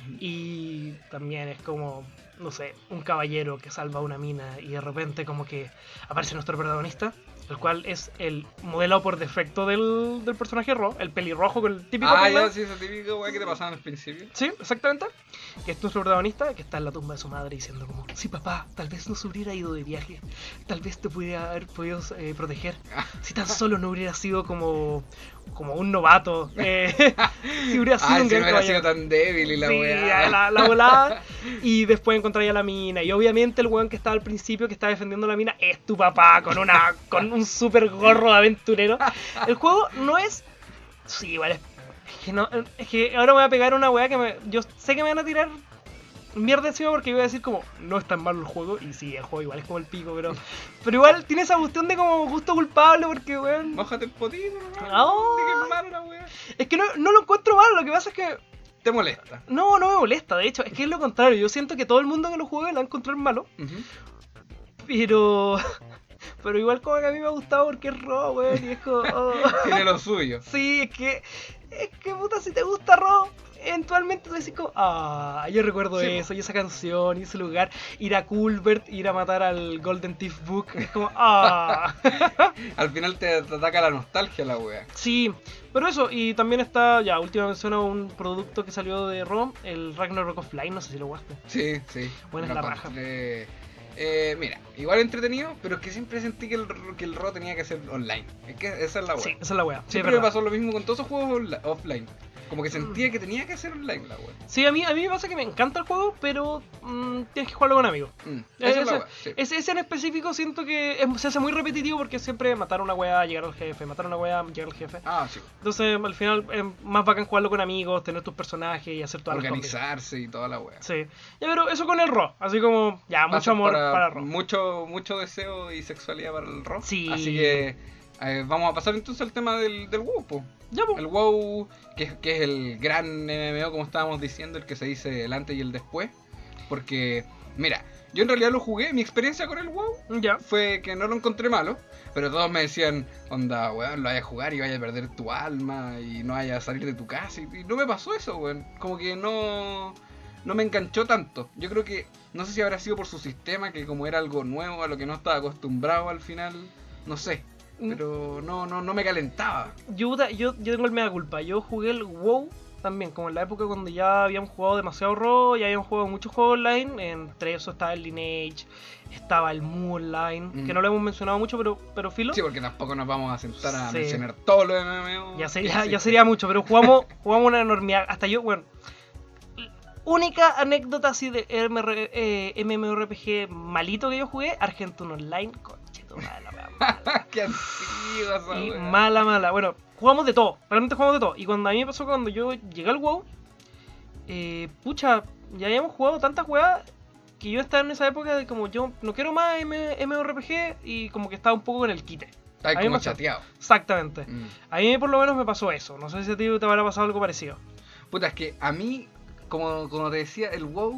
Speaker 1: Y también es como, no sé, un caballero que salva una mina y de repente como que aparece nuestro protagonista, el cual es el modelado por defecto del, del personaje Ro, el pelirrojo con el típico
Speaker 2: Ah,
Speaker 1: peinado.
Speaker 2: ya, sí, esa típica wea que te pasaba al principio.
Speaker 1: Sí, exactamente. Que es nuestro protagonista, que está en la tumba de su madre diciendo como, sí papá, tal vez no se hubiera ido de viaje, tal vez te pudiera haber podido eh, proteger, si tan solo no hubiera sido como, como un novato, eh, si hubiera sido
Speaker 2: Ah,
Speaker 1: un
Speaker 2: si
Speaker 1: gran
Speaker 2: no hubiera sido
Speaker 1: caballero.
Speaker 2: tan débil y la
Speaker 1: Sí,
Speaker 2: wea.
Speaker 1: la, la volada. Y después encontraría a la mina. Y obviamente el weón que estaba al principio, que estaba defendiendo la mina, es tu papá, con una con un super gorro de aventurero. El juego no es. Sí, igual es. Es que, no, es que ahora me voy a pegar una weá que me. Yo sé que me van a tirar mierda encima porque iba a decir como, no es tan malo el juego. Y sí, el juego igual es como el pico, pero. Pero igual tiene esa cuestión de como gusto culpable porque, weón.
Speaker 2: Mójate el potito, ¿no?
Speaker 1: No.
Speaker 2: De que es malo la wea.
Speaker 1: Es que no, no lo encuentro mal, lo que pasa es que.
Speaker 2: Te molesta.
Speaker 1: No, no me molesta, de hecho, es que es lo contrario. Yo siento que todo el mundo que lo juegue lo va a encontrar malo,
Speaker 2: Ujú.
Speaker 1: pero. Pero igual como que a mí me ha gustado porque es Ro, weón, y es como. oh.
Speaker 2: Tiene lo suyo.
Speaker 1: Sí, es que. Es que puta, si te gusta Ro, eventualmente tú decís como. Ah, yo recuerdo
Speaker 2: Sí,
Speaker 1: eso, y esa canción, y ese lugar. Ir a Culbert, ir a matar al Golden Thief Book, es como. Ah.
Speaker 2: Al final te, te ataca la nostalgia la wea.
Speaker 1: Sí, pero eso, y también está, ya, última mención a un producto que salió de Ro, el Ragnarok Offline, no sé si lo guaste.
Speaker 2: Sí, sí.
Speaker 1: Buena es
Speaker 2: Lo
Speaker 1: la raja.
Speaker 2: encontré, eh, mira, igual entretenido, pero es que siempre sentí que el, que el R O tenía que ser online. Es que esa es la wea.
Speaker 1: Sí, esa es la wea. Sí, es
Speaker 2: Siempre me
Speaker 1: verdad.
Speaker 2: pasó lo mismo con todos esos juegos onla- offline. Como que sentía que tenía que ser online la wea.
Speaker 1: Sí, a mí, a mí me pasa que me encanta el juego, pero mmm, tienes que jugarlo con amigos.
Speaker 2: Mm,
Speaker 1: ese,
Speaker 2: esa es la wea, sí.
Speaker 1: ese, ese en específico siento que es- se hace muy repetitivo porque siempre matar a una wea, llegar al jefe, matar a una wea, llegar al jefe.
Speaker 2: Ah, sí.
Speaker 1: Entonces al final es más bacán jugarlo con amigos, tener tus personajes y hacer todas las
Speaker 2: Organizarse y toda la wea.
Speaker 1: Sí. Ya, pero eso con el Raw, así como, ya, mucho
Speaker 2: Pasa
Speaker 1: amor
Speaker 2: para,
Speaker 1: para Raw.
Speaker 2: Mucho, mucho deseo y sexualidad para el rock.
Speaker 1: Sí.
Speaker 2: Así que eh, vamos a pasar entonces al tema del, del WoW, po.
Speaker 1: Ya, po.
Speaker 2: El WoW, que, es- que es el gran M M O, como estábamos diciendo, el que se dice el antes y el después. Porque, mira, yo en realidad lo jugué, mi experiencia con el WoW
Speaker 1: Ya.
Speaker 2: fue que no lo encontré malo, pero todos me decían, onda, weón, lo vayas a jugar y vayas a perder tu alma y no vayas a salir de tu casa. Y, y no me pasó eso, weón. Como que no, no me enganchó tanto. Yo creo que, no sé si habrá sido por su sistema, que como era algo nuevo, a lo que no estaba acostumbrado al final, no sé. Pero no, no, no me calentaba.
Speaker 1: Yo, yo, yo tengo el mea culpa. Yo jugué el WoW también, como en la época cuando ya habíamos jugado demasiado Raw, ya habíamos jugado muchos juegos online. Entre eso estaba el Lineage, estaba el Mu Online, mm. que no lo hemos mencionado mucho, pero, pero filo.
Speaker 2: Sí, porque tampoco nos vamos a sentar a
Speaker 1: sí.
Speaker 2: mencionar todos los M M O.
Speaker 1: Ya sería, ya sería mucho, pero jugamos, jugamos una enormidad. Hasta yo, bueno. Única anécdota así de M M O R P G malito que yo jugué, Argentine Online, conchito, mala, mala.
Speaker 2: Qué antiguo esa
Speaker 1: y
Speaker 2: wea.
Speaker 1: mala, mala. Bueno, jugamos de todo, realmente jugamos de todo. Y cuando a mí me pasó cuando yo llegué al WoW, eh, pucha, ya habíamos jugado tantas weas que yo estaba en esa época de como yo no quiero más M M O R P G y como que estaba un poco en el quite.
Speaker 2: Estaba como chateado.
Speaker 1: Exactamente.
Speaker 2: Mm.
Speaker 1: A mí por lo menos me pasó eso. No sé si a ti te habrá pasado algo parecido.
Speaker 2: Puta, es que a mí, como, como te decía, el WoW,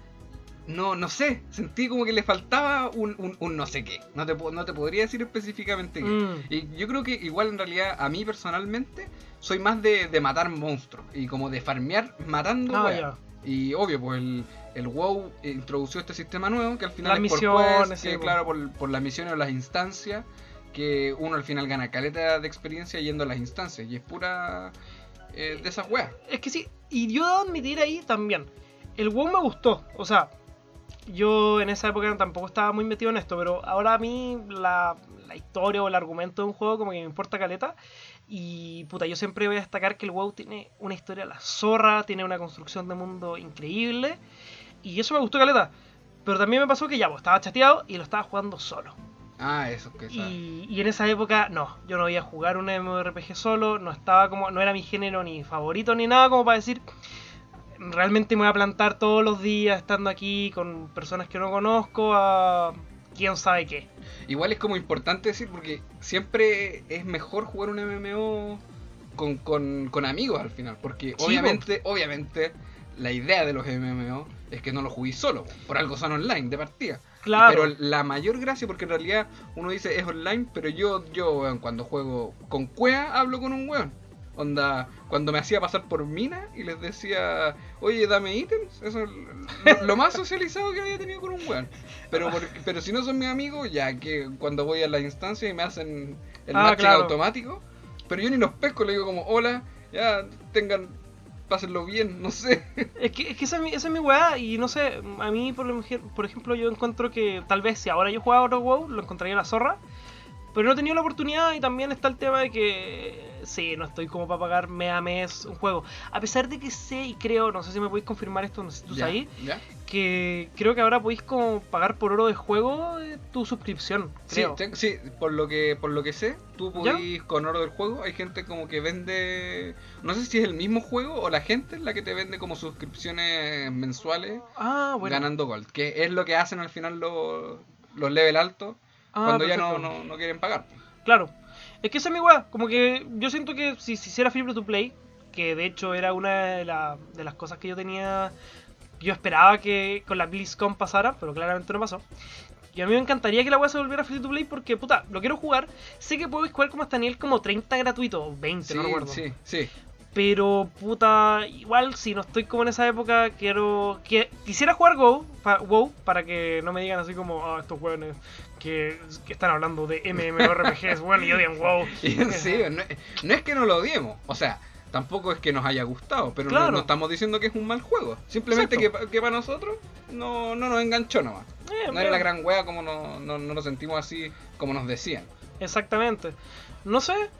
Speaker 2: no, no sé, sentí como que le faltaba un, un, un no sé qué. No te, no te podría decir específicamente qué.
Speaker 1: Mm.
Speaker 2: Y yo creo que igual en realidad a mí personalmente soy más de, de matar monstruos y como de farmear matando.
Speaker 1: Ah,
Speaker 2: wea.
Speaker 1: ya.
Speaker 2: Y obvio, pues el, el WoW introdució este sistema nuevo que al final
Speaker 1: las
Speaker 2: es
Speaker 1: misiones,
Speaker 2: por quest,
Speaker 1: sí,
Speaker 2: que,
Speaker 1: pues.
Speaker 2: claro, por, por las misiones o las instancias, que uno al final gana caleta de experiencia yendo a las instancias. Y es pura eh, de esas weas.
Speaker 1: Es que sí, y yo debo admitir ahí también, el WoW me gustó, o sea, yo en esa época tampoco estaba muy metido en esto, pero ahora a mí la, la historia o el argumento de un juego como que me importa caleta. Y puta, yo siempre voy a destacar que el WoW tiene una historia a la zorra, tiene una construcción de mundo increíble. Y eso me gustó caleta. Pero también me pasó que ya, pues, estaba chateado y lo estaba jugando solo.
Speaker 2: Ah, eso que
Speaker 1: y, y en esa época, no, yo no iba a jugar un M M O R P G solo, no estaba como, no era mi género ni favorito ni nada como para decir, realmente me voy a plantar todos los días estando aquí con personas que no conozco a quién sabe qué.
Speaker 2: Igual es como importante decir porque siempre es mejor jugar un M M O con, con, con amigos al final, porque
Speaker 1: Sí,
Speaker 2: obviamente, obviamente la idea de los M M O es que no lo juguéis solo, por algo son online de partida.
Speaker 1: Claro.
Speaker 2: Pero la mayor gracia, porque en realidad uno dice es online, pero yo, yo weón, cuando juego con cuea hablo con un weón. Onda, cuando me hacía pasar por mina y les decía, oye, dame ítems, eso es lo, lo más socializado que había tenido con un weón. Pero, por, pero si no son mis amigos, ya que cuando voy a la instancia y me hacen el
Speaker 1: Ah,
Speaker 2: matching
Speaker 1: claro.
Speaker 2: automático, pero yo ni los pesco, le digo como, hola, ya tengan, pásenlo bien, no sé.
Speaker 1: Es que, es que esa, es mi, esa es mi weá y no sé, a mí por, lo mej- por ejemplo yo encuentro que tal vez si ahora yo jugaba otro WoW lo encontraría la zorra, pero no he tenido la oportunidad y también está el tema de que sí, no estoy como para pagar mes a mes un juego. A pesar de que sé y creo, no sé si me podéis confirmar esto, no sé si tú
Speaker 2: Ya,
Speaker 1: sabes,
Speaker 2: ya.
Speaker 1: que creo que ahora podéis como pagar por oro de juego eh, tu suscripción,
Speaker 2: Sí,
Speaker 1: creo.
Speaker 2: te- sí, por lo que por lo que sé, tú
Speaker 1: ¿Ya?
Speaker 2: podís con oro del juego, hay gente como que vende, no sé si es el mismo juego o la gente es la que te vende como suscripciones mensuales
Speaker 1: Ah, bueno.
Speaker 2: ganando gold, que es lo que hacen al final los, los level altos
Speaker 1: Ah,
Speaker 2: cuando ya no,
Speaker 1: perfecto.
Speaker 2: no, no quieren pagar.
Speaker 1: Claro. Es que esa es mi weá. Como que yo siento que si se hiciera free to play, que de hecho era una de, la- de las cosas que yo tenía. Yo esperaba que con la BlizzCon pasara, pero claramente no pasó. Y a mí me encantaría que la weá se volviera free to play porque, puta, lo quiero jugar. Sé que puedo jugar como hasta nivel como treinta gratuito, o veinte,
Speaker 2: Sí,
Speaker 1: no recuerdo.
Speaker 2: sí, sí.
Speaker 1: Pero, puta, igual si no estoy como en esa época, quiero. Que, quisiera jugar Go, pa, WoW para que no me digan así como, ah, estos weones que, que están hablando de MMORPGs, bueno, y odian WoW.
Speaker 2: Y sí, no, es- no es que no lo odiemos, o sea, tampoco es que nos haya gustado, pero
Speaker 1: Claro.
Speaker 2: no, no estamos diciendo que es un mal juego. Simplemente que,
Speaker 1: Exacto.
Speaker 2: pa- que para nosotros no, no nos enganchó nomás.
Speaker 1: Eh,
Speaker 2: No era la
Speaker 1: eh,
Speaker 2: gran wea como no, no, no lo sentimos así como nos decían.
Speaker 1: Exactamente. No sé,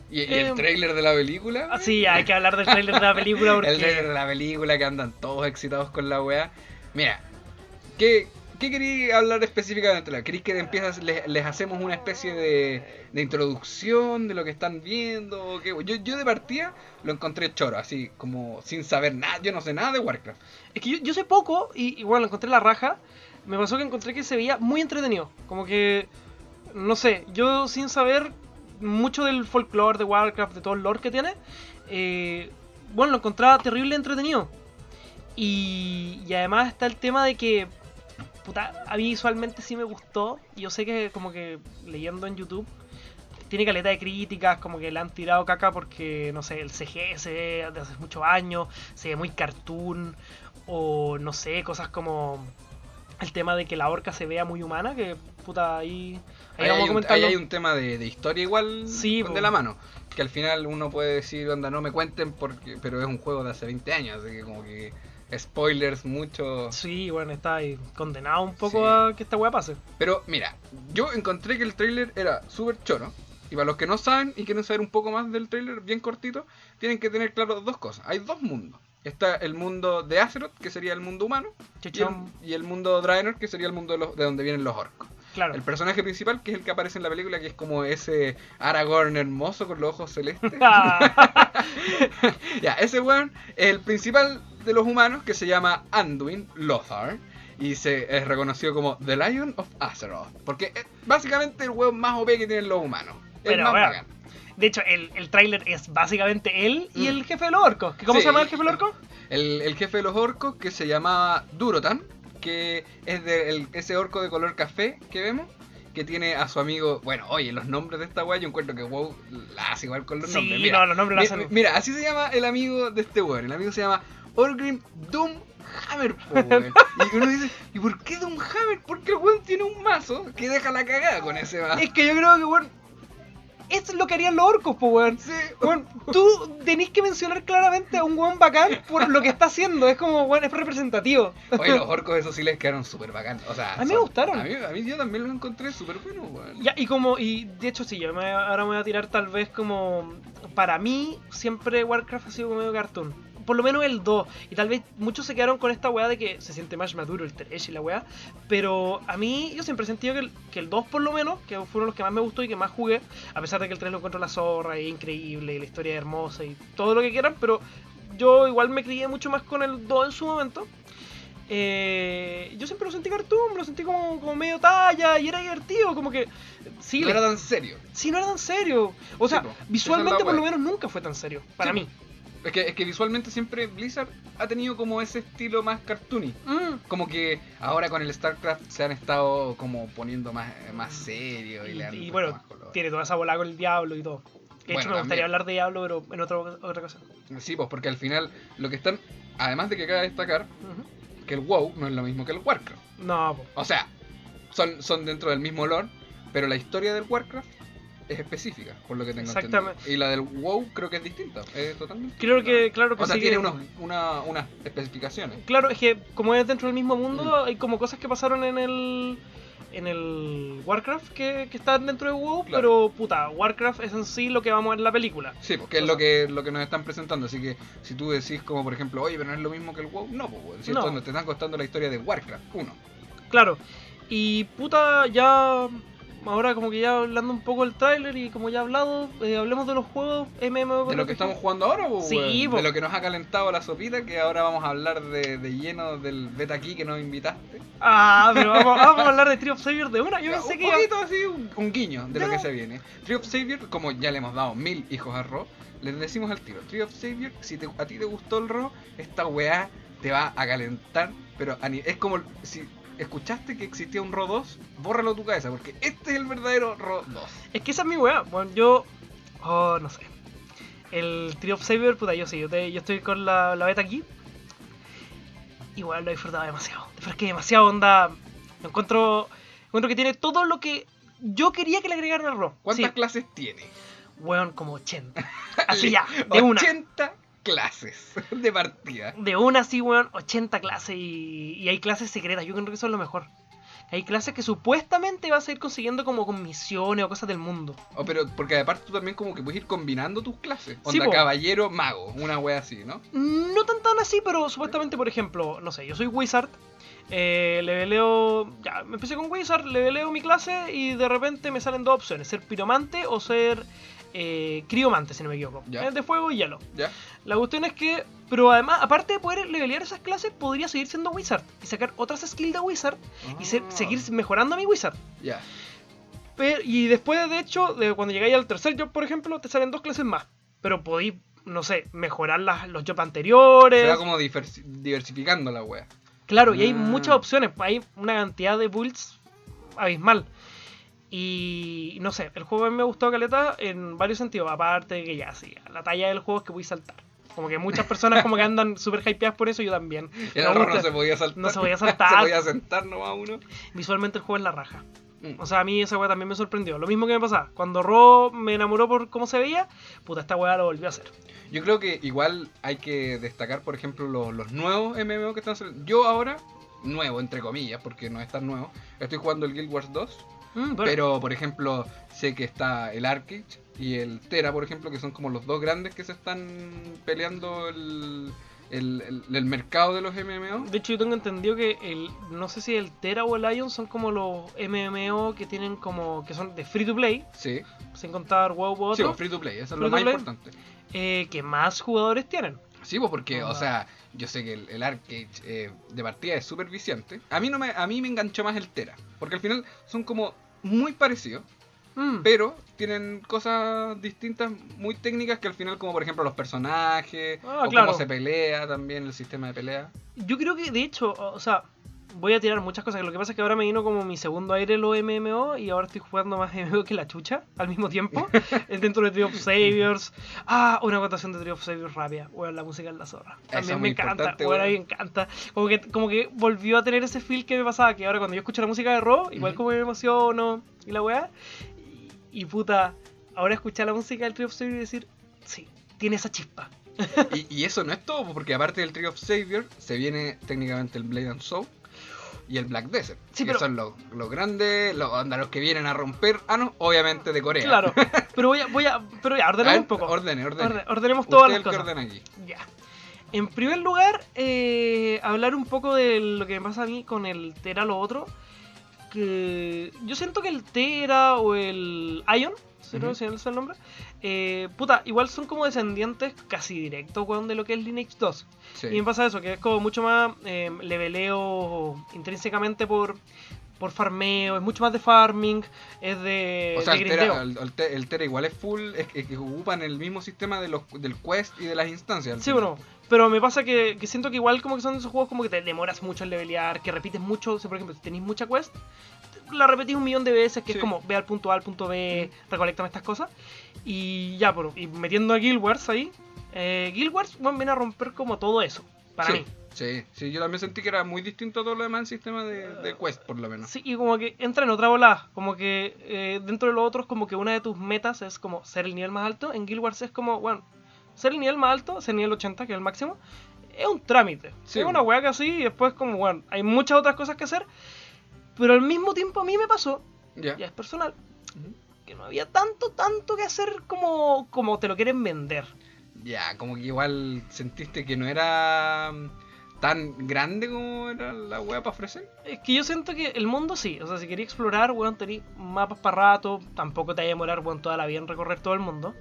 Speaker 2: ¿Y, y el eh, trailer de la película?
Speaker 1: Sí, hay que hablar del trailer de la película porque...
Speaker 2: El trailer de la película, que andan todos excitados con la weá. Mira, ¿qué, qué queréis hablar específicamente? ¿Queréis que empiezas, les, les hacemos una especie de, de introducción de lo que están viendo? ¿O qué? Yo, yo de partida lo encontré choro, así como sin saber nada. Yo no sé nada de Warcraft.
Speaker 1: Es que yo, yo sé poco y, y bueno, lo encontré la raja. Me pasó que encontré que se veía muy entretenido. Como que, no sé, yo sin saber mucho del folclore de Warcraft, de todo el lore que tiene, eh, bueno, lo encontraba terrible entretenido. Y, y además está el tema de que, puta, a mí visualmente sí me gustó. Y yo sé que como que leyendo en YouTube tiene caleta de críticas, como que le han tirado caca porque, no sé, el C G se ve de hace muchos años, se ve muy cartoon, o no sé, cosas como el tema de que la orca se vea muy humana, que puta, ahí, ahí,
Speaker 2: ahí
Speaker 1: vamos
Speaker 2: hay
Speaker 1: a comentarlo.
Speaker 2: Un, ahí hay un tema de, de historia igual,
Speaker 1: sí,
Speaker 2: de la mano, que al final uno puede decir, onda, no me cuenten, porque pero es un juego de hace veinte años, así que como que spoilers mucho.
Speaker 1: Sí, bueno, está ahí condenado un poco sí. a que esta weá pase.
Speaker 2: Pero mira, yo encontré que el trailer era súper choro. Y para los que no saben y quieren saber un poco más del trailer, bien cortito, tienen que tener claro dos cosas. Hay dos mundos. Está el mundo de Azeroth, que sería el mundo humano, y el, y el mundo Draenor, que sería el mundo de, los, de donde vienen los orcos.
Speaker 1: Claro.
Speaker 2: El personaje principal, que es el que aparece en la película, que es como ese Aragorn hermoso con los ojos celestes. Ya, ese weón es el principal de los humanos, que se llama Anduin Lothar. Y se es reconocido como The Lion of Azeroth. Porque es básicamente el weón más O P que tienen los humanos.
Speaker 1: Pero,
Speaker 2: el más
Speaker 1: bueno,
Speaker 2: bacán.
Speaker 1: De hecho, el, el tráiler es básicamente él y mm. el jefe de los orcos. ¿Cómo
Speaker 2: sí,
Speaker 1: se llama el jefe de los orcos?
Speaker 2: El, el jefe de los orcos, que se llamaba Durotan, que es de el, ese orco de color café que vemos, que tiene a su amigo... Bueno, oye, los nombres de esta weá, yo encuentro que WoW la hace igual con los
Speaker 1: sí,
Speaker 2: nombres.
Speaker 1: Sí, no, los nombres lo hacen...
Speaker 2: Mira, mira, así se llama el amigo de este weón. El amigo se llama Orgrim Doomhammer, po, weón. Y uno dice, ¿y por qué Doomhammer? Porque el weón tiene un mazo que deja la cagada con ese mazo.
Speaker 1: Es que yo creo que, weón... Es lo que harían los orcos, po, weón.
Speaker 2: Sí.
Speaker 1: Weón, tú tenés que mencionar claramente a un weón bacán por lo que está haciendo. Es como, weón, es representativo.
Speaker 2: Oye, los orcos esos sí les quedaron súper bacán. O sea,
Speaker 1: a mí
Speaker 2: son,
Speaker 1: me gustaron.
Speaker 2: A mí, a mí yo también los encontré súper buenos, weón.
Speaker 1: Ya, y como, y de hecho sí, yo me, ahora me voy a tirar tal vez como... Para mí, siempre Warcraft ha sido como medio cartoon. Por lo menos el dos. Y tal vez muchos se quedaron con esta weá de que se siente más maduro el tres y la weá. Pero a mí, yo siempre he sentido que el, que el dos por lo menos, que fueron los que más me gustó y que más jugué, a pesar de que el tres lo encuentro la zorra y es increíble y la historia es hermosa y todo lo que quieran, pero yo igual me crié mucho más con el dos en su momento. Eh, yo siempre lo sentí cartoon, lo sentí como, como medio talla y era divertido, como que... Sí,
Speaker 2: no
Speaker 1: le...
Speaker 2: era tan serio.
Speaker 1: Sí, no era tan serio. O sea,
Speaker 2: sí, po,
Speaker 1: visualmente por lo menos nunca fue tan serio, para sí, mí.
Speaker 2: Es que, es que visualmente siempre Blizzard ha tenido como ese estilo más cartoony.
Speaker 1: Mm.
Speaker 2: Como que ahora con el StarCraft se han estado como poniendo más, más serio. Y, y, le han
Speaker 1: y bueno,
Speaker 2: más color.
Speaker 1: Tiene toda esa bola con el Diablo y todo. De
Speaker 2: bueno,
Speaker 1: hecho, me gustaría hablar de Diablo, pero en otro, otra cosa.
Speaker 2: Sí, pues porque al final lo que están... Además de que cabe destacar uh-huh. que el WoW no es lo mismo que el Warcraft.
Speaker 1: No, po.
Speaker 2: O sea, son, son dentro del mismo lore, pero la historia del Warcraft es específica, por lo que tengo entendido. Y la del WoW creo que es distinta, es totalmente
Speaker 1: Creo que, claro que
Speaker 2: o sea,
Speaker 1: sí
Speaker 2: tiene
Speaker 1: que...
Speaker 2: unos, una, unas especificaciones.
Speaker 1: Claro, es que como es dentro del mismo mundo, mm. hay como cosas que pasaron en el en el Warcraft que, que están dentro de WoW, claro. Pero puta, Warcraft es en sí lo que vamos a ver en la película.
Speaker 2: Sí, porque es lo que, lo que nos están presentando, así que si tú decís como por ejemplo, oye, pero no es lo mismo que el WoW, no, pues, ¿cierto? No. Te están contando la historia de Warcraft uno.
Speaker 1: Claro, y puta, ya... Ahora como que ya hablando un poco del tráiler y como ya he hablado, eh, hablemos de los juegos M M O.
Speaker 2: ¿De lo que estamos jugando ahora? Pues,
Speaker 1: sí,
Speaker 2: de lo que nos ha calentado la sopita, que ahora vamos a hablar de, de lleno del beta aquí que nos invitaste.
Speaker 1: Ah, pero vamos, vamos a hablar de Tree of Savior de una. Yo pensé
Speaker 2: un
Speaker 1: que
Speaker 2: Un poquito
Speaker 1: ya...
Speaker 2: así, un, un guiño de ya. Lo que se viene. Tree of Savior, como ya le hemos dado mil hijos a Ro, les decimos al tiro. Tree of Savior, si te, a ti te gustó el Ro, esta weá te va a calentar, pero a, es como si... ¿Escuchaste que existía un R O dos? Bórralo tu cabeza, porque este es el verdadero R O dos.
Speaker 1: Es que esa es mi weá. Bueno, yo... Oh, no sé. El Tree of Savior, puta, yo sí. Yo, te, yo estoy con la, la beta aquí. Igual lo he disfrutado demasiado. Pero es que demasiado onda... Encuentro, encuentro que tiene todo lo que yo quería que le agregaran al R O.
Speaker 2: ¿Cuántas
Speaker 1: sí.
Speaker 2: clases tiene?
Speaker 1: Weón, como ochenta. Así ya, de una.
Speaker 2: ochenta clases de partida.
Speaker 1: De una, sí, weón, ochenta clases y, y hay clases secretas. Yo creo que eso es lo mejor. Hay clases que supuestamente vas a ir consiguiendo como con misiones o cosas del mundo.
Speaker 2: Oh, pero porque aparte tú también como que puedes ir combinando tus clases. Onda
Speaker 1: Sí, po.
Speaker 2: caballero, mago, una wea así, ¿no?
Speaker 1: No tan tan así, pero supuestamente, por ejemplo, no sé, yo soy Wizard, eh, leveleo, ya, me empecé con Wizard, leveleo mi clase y de repente me salen dos opciones, ser piromante o ser eh, criomante, si no me equivoco.
Speaker 2: Ya.
Speaker 1: Es de fuego y hielo.
Speaker 2: ¿Ya?
Speaker 1: La cuestión es que, pero además, aparte de poder levelear esas clases, podría seguir siendo Wizard y sacar otras skills de Wizard y ser-
Speaker 2: Ah.
Speaker 1: seguir mejorando a mi Wizard.
Speaker 2: Ya.
Speaker 1: Pero, y después, de hecho, de cuando llegáis al tercer job, por ejemplo, te salen dos clases más. Pero podéis, no sé, mejorar las, los jobs anteriores.
Speaker 2: Se va como diversi- diversificando la wea.
Speaker 1: Claro, y hay
Speaker 2: Ah.
Speaker 1: muchas opciones. Hay una cantidad de builds abismal. Y no sé, el juego a mí me ha gustado caleta en varios sentidos. Aparte de que ya, sí, la talla del juego es que voy a saltar. Como que muchas personas como que andan súper hypeadas por eso, yo también.
Speaker 2: El
Speaker 1: Me
Speaker 2: horror
Speaker 1: gusta.
Speaker 2: no se podía saltar.
Speaker 1: No se podía
Speaker 2: se
Speaker 1: saltar.
Speaker 2: podía sentar nomás uno.
Speaker 1: Visualmente el juego es la raja.
Speaker 2: Mm.
Speaker 1: O sea, a mí esa weá también me sorprendió. Lo mismo que me pasaba. Cuando Ro me enamoró por cómo se veía, puta, esta weá lo volvió a hacer.
Speaker 2: Yo creo que igual hay que destacar, por ejemplo, los, los nuevos M M O que están saliendo. Yo ahora, nuevo entre comillas, porque no es tan nuevo, estoy jugando el Guild Wars dos.
Speaker 1: Mm, bueno.
Speaker 2: Pero, por ejemplo, sé que está el Arcade y el Tera, por ejemplo, que son como los dos grandes que se están peleando el, el, el- el mercado de los M M O.
Speaker 1: De hecho, yo tengo entendido que el, no sé si el Tera o el Ion son como los M M O que tienen como, que son de free to play,
Speaker 2: Sí,
Speaker 1: sin contar WoW u
Speaker 2: sí,
Speaker 1: otro,
Speaker 2: pues, free to play, eso es
Speaker 1: Free
Speaker 2: lo
Speaker 1: to
Speaker 2: más
Speaker 1: play.
Speaker 2: importante.
Speaker 1: eh, que más jugadores tienen.
Speaker 2: Sí, pues porque,
Speaker 1: Ah.
Speaker 2: o sea, yo sé que el, el Arcade eh, de partida es súper viciante. A mí, no me, a mí me enganchó más el Tera, porque al final son como muy parecidos.
Speaker 1: Mm.
Speaker 2: Pero tienen cosas distintas, muy técnicas, que al final, como por ejemplo los personajes,
Speaker 1: Ah,
Speaker 2: o
Speaker 1: claro.
Speaker 2: cómo se pelea también, el sistema de pelea.
Speaker 1: Yo creo que, de hecho, o sea, voy a tirar muchas cosas. Lo que pasa es que ahora me vino como mi segundo aire los M M O y ahora estoy jugando más M M O que la chucha al mismo tiempo. Es dentro de Tree of Saviors. Ah, una votación de Tree of Saviors rápida. Bueno, la música es la zorra.
Speaker 2: Eso
Speaker 1: También
Speaker 2: es
Speaker 1: me
Speaker 2: muy
Speaker 1: encanta.
Speaker 2: importante,
Speaker 1: Bueno, a mí me
Speaker 2: weón.
Speaker 1: encanta. Como que, como que volvió a tener ese feel que me pasaba. Que ahora cuando yo escucho la música de Raw, igual
Speaker 2: Ujú.
Speaker 1: como me emociono y la weá. Y, y puta, ahora escuchar la música del Tree of Saviors y decir, sí, tiene esa chispa.
Speaker 2: Y, y eso no es todo, porque aparte del Tree of Savior, se viene técnicamente el Blade and Soul y el Black Desert,
Speaker 1: Sí,
Speaker 2: que
Speaker 1: pero-
Speaker 2: son los, los grandes, los, onda, los que vienen a romper, ah no, obviamente de Corea.
Speaker 1: Claro, pero voy a, voy a, pero ya,
Speaker 2: A
Speaker 1: ordenemos
Speaker 2: ver,
Speaker 1: un poco.
Speaker 2: ordene, ordene.
Speaker 1: Orde- ordenemos
Speaker 2: Usted
Speaker 1: todas
Speaker 2: es
Speaker 1: las
Speaker 2: el que
Speaker 1: cosas.
Speaker 2: ordena aquí.
Speaker 1: Ya. En primer lugar, eh, hablar un poco de lo que me pasa a mí con el Tera lo otro. Que yo siento que el Tera o el Ion, si no
Speaker 2: Ujú.
Speaker 1: si no sé el nombre, eh, puta, igual son como descendientes casi directos, weón, de lo que es Lineage dos.
Speaker 2: Sí.
Speaker 1: Y me pasa eso, que es como mucho más eh, leveleo intrínsecamente por, por farmeo, es mucho más de farming, es de,
Speaker 2: O sea,
Speaker 1: de
Speaker 2: el
Speaker 1: grindeo.
Speaker 2: Tera, el, el Te- el Tera igual es full, es que, que ocupan el mismo sistema de los, del quest y de las instancias. al
Speaker 1: Sí,
Speaker 2: final.
Speaker 1: bueno, pero me pasa que, que siento que igual como que son esos juegos como que te demoras mucho en levelear, que repites mucho, o sea, por ejemplo, si tenéis mucha quest, la repetís un millón de veces, que
Speaker 2: Sí.
Speaker 1: es como ve al punto A, al punto B, recolectame estas cosas, y ya, pero, y metiendo a Guild Wars ahí, eh, Guild Wars bueno, viene a romper como todo eso, para
Speaker 2: sí,
Speaker 1: mí.
Speaker 2: Sí, sí, yo también sentí que era muy distinto a todo lo demás en sistema de, de quest, por lo menos.
Speaker 1: Sí, y como que entra en otra bola, como que eh, dentro de los otros como que una de tus metas es como ser el nivel más alto, en Guild Wars es como, bueno, ser el nivel más alto, ser el nivel ochenta, que es el máximo, es un trámite.
Speaker 2: Sí,
Speaker 1: es una weá que así y después como, bueno, hay muchas otras cosas que hacer, pero al mismo tiempo a mí me pasó,
Speaker 2: Ya.
Speaker 1: ya es personal,
Speaker 2: Ujú.
Speaker 1: que no había tanto, tanto que hacer como, como te lo quieren vender.
Speaker 2: Ya, como que igual sentiste que no era mm, tan grande como era la wea para ofrecer.
Speaker 1: Es que yo siento que el mundo sí, o sea, si quería explorar, weón, tenéis mapas para rato, tampoco te vaya a demorar, weón, toda la vida en recorrer todo el mundo.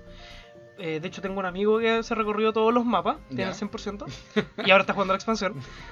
Speaker 1: Eh, de hecho, tengo un amigo que se recorrió todos los mapas, tiene
Speaker 2: Ya.
Speaker 1: el cien por ciento, y ahora está jugando la expansión.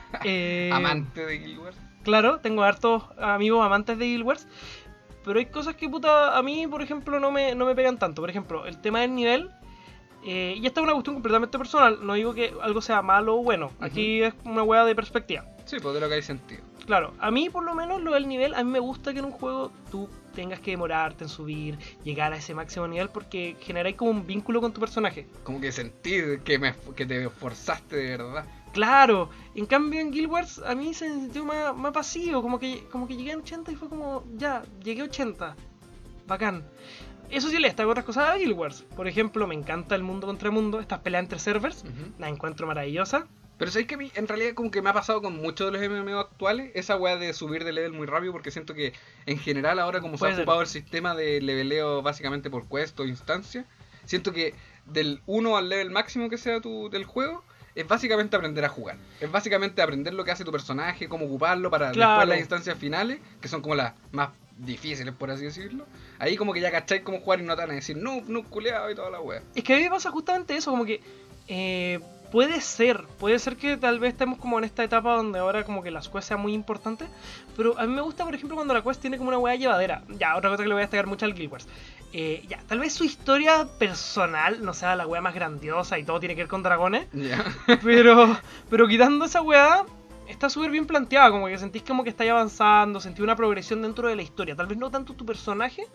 Speaker 1: Eh,
Speaker 2: Amante de Guild Wars.
Speaker 1: Claro, tengo hartos amigos amantes de Guild Wars, pero hay cosas que, puta, a mí, por ejemplo, no me, no me pegan tanto. Por ejemplo, el tema del nivel, eh, y esta es una cuestión completamente personal, no digo que algo sea malo o bueno, aquí es una hueá de perspectiva.
Speaker 2: Sí, pues de lo que hay sentido.
Speaker 1: Claro, a mí por lo menos lo del nivel, a mí me gusta que en un juego tú tengas que demorarte en subir, llegar a ese máximo nivel porque generáis como un vínculo con tu personaje.
Speaker 2: Como que sentir que, me, que te esforzaste de verdad.
Speaker 1: Claro, en cambio en Guild Wars a mí se sintió más, más vacío, como que, como que llegué a ochenta y fue como, ya, llegué a ochenta, bacán. Eso sí le destaco otras cosas a Guild Wars. Por ejemplo, me encanta el mundo contra mundo, estas peleas entre servers,
Speaker 2: Ujú.
Speaker 1: la encuentro maravillosa.
Speaker 2: Pero sabéis que a mí, en realidad, como que me ha pasado con muchos de los M M O actuales, esa weá de subir de level muy rápido, porque siento que, en general, ahora como se ha ocupado el sistema de leveleo básicamente por quest o instancia, siento que del uno al level máximo que sea tu, del juego, es básicamente aprender a jugar. Es básicamente aprender lo que hace tu personaje, cómo ocuparlo para
Speaker 1: Claro.
Speaker 2: después las instancias finales, que son como las más difíciles, por así decirlo. Ahí como que ya cacháis cómo jugar y no te van a decir no, no, culeado y toda la wea.
Speaker 1: Es que a mí me pasa justamente eso, como que eh, puede ser, puede ser que tal vez estemos como en esta etapa donde ahora como que las quests sean muy importantes, pero a mí me gusta, por ejemplo, cuando la quest tiene como una wea llevadera. Ya, otra cosa que le voy a destacar mucho al Guild Wars. Eh, ya, tal vez su historia personal no sea la wea más grandiosa y todo tiene que ver con dragones,
Speaker 2: Ya.
Speaker 1: pero, pero quitando esa wea, está súper bien planteada, como que sentís como que estáis avanzando, sentís una progresión dentro de la historia. Tal vez no tanto tu personaje,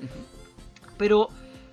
Speaker 1: pero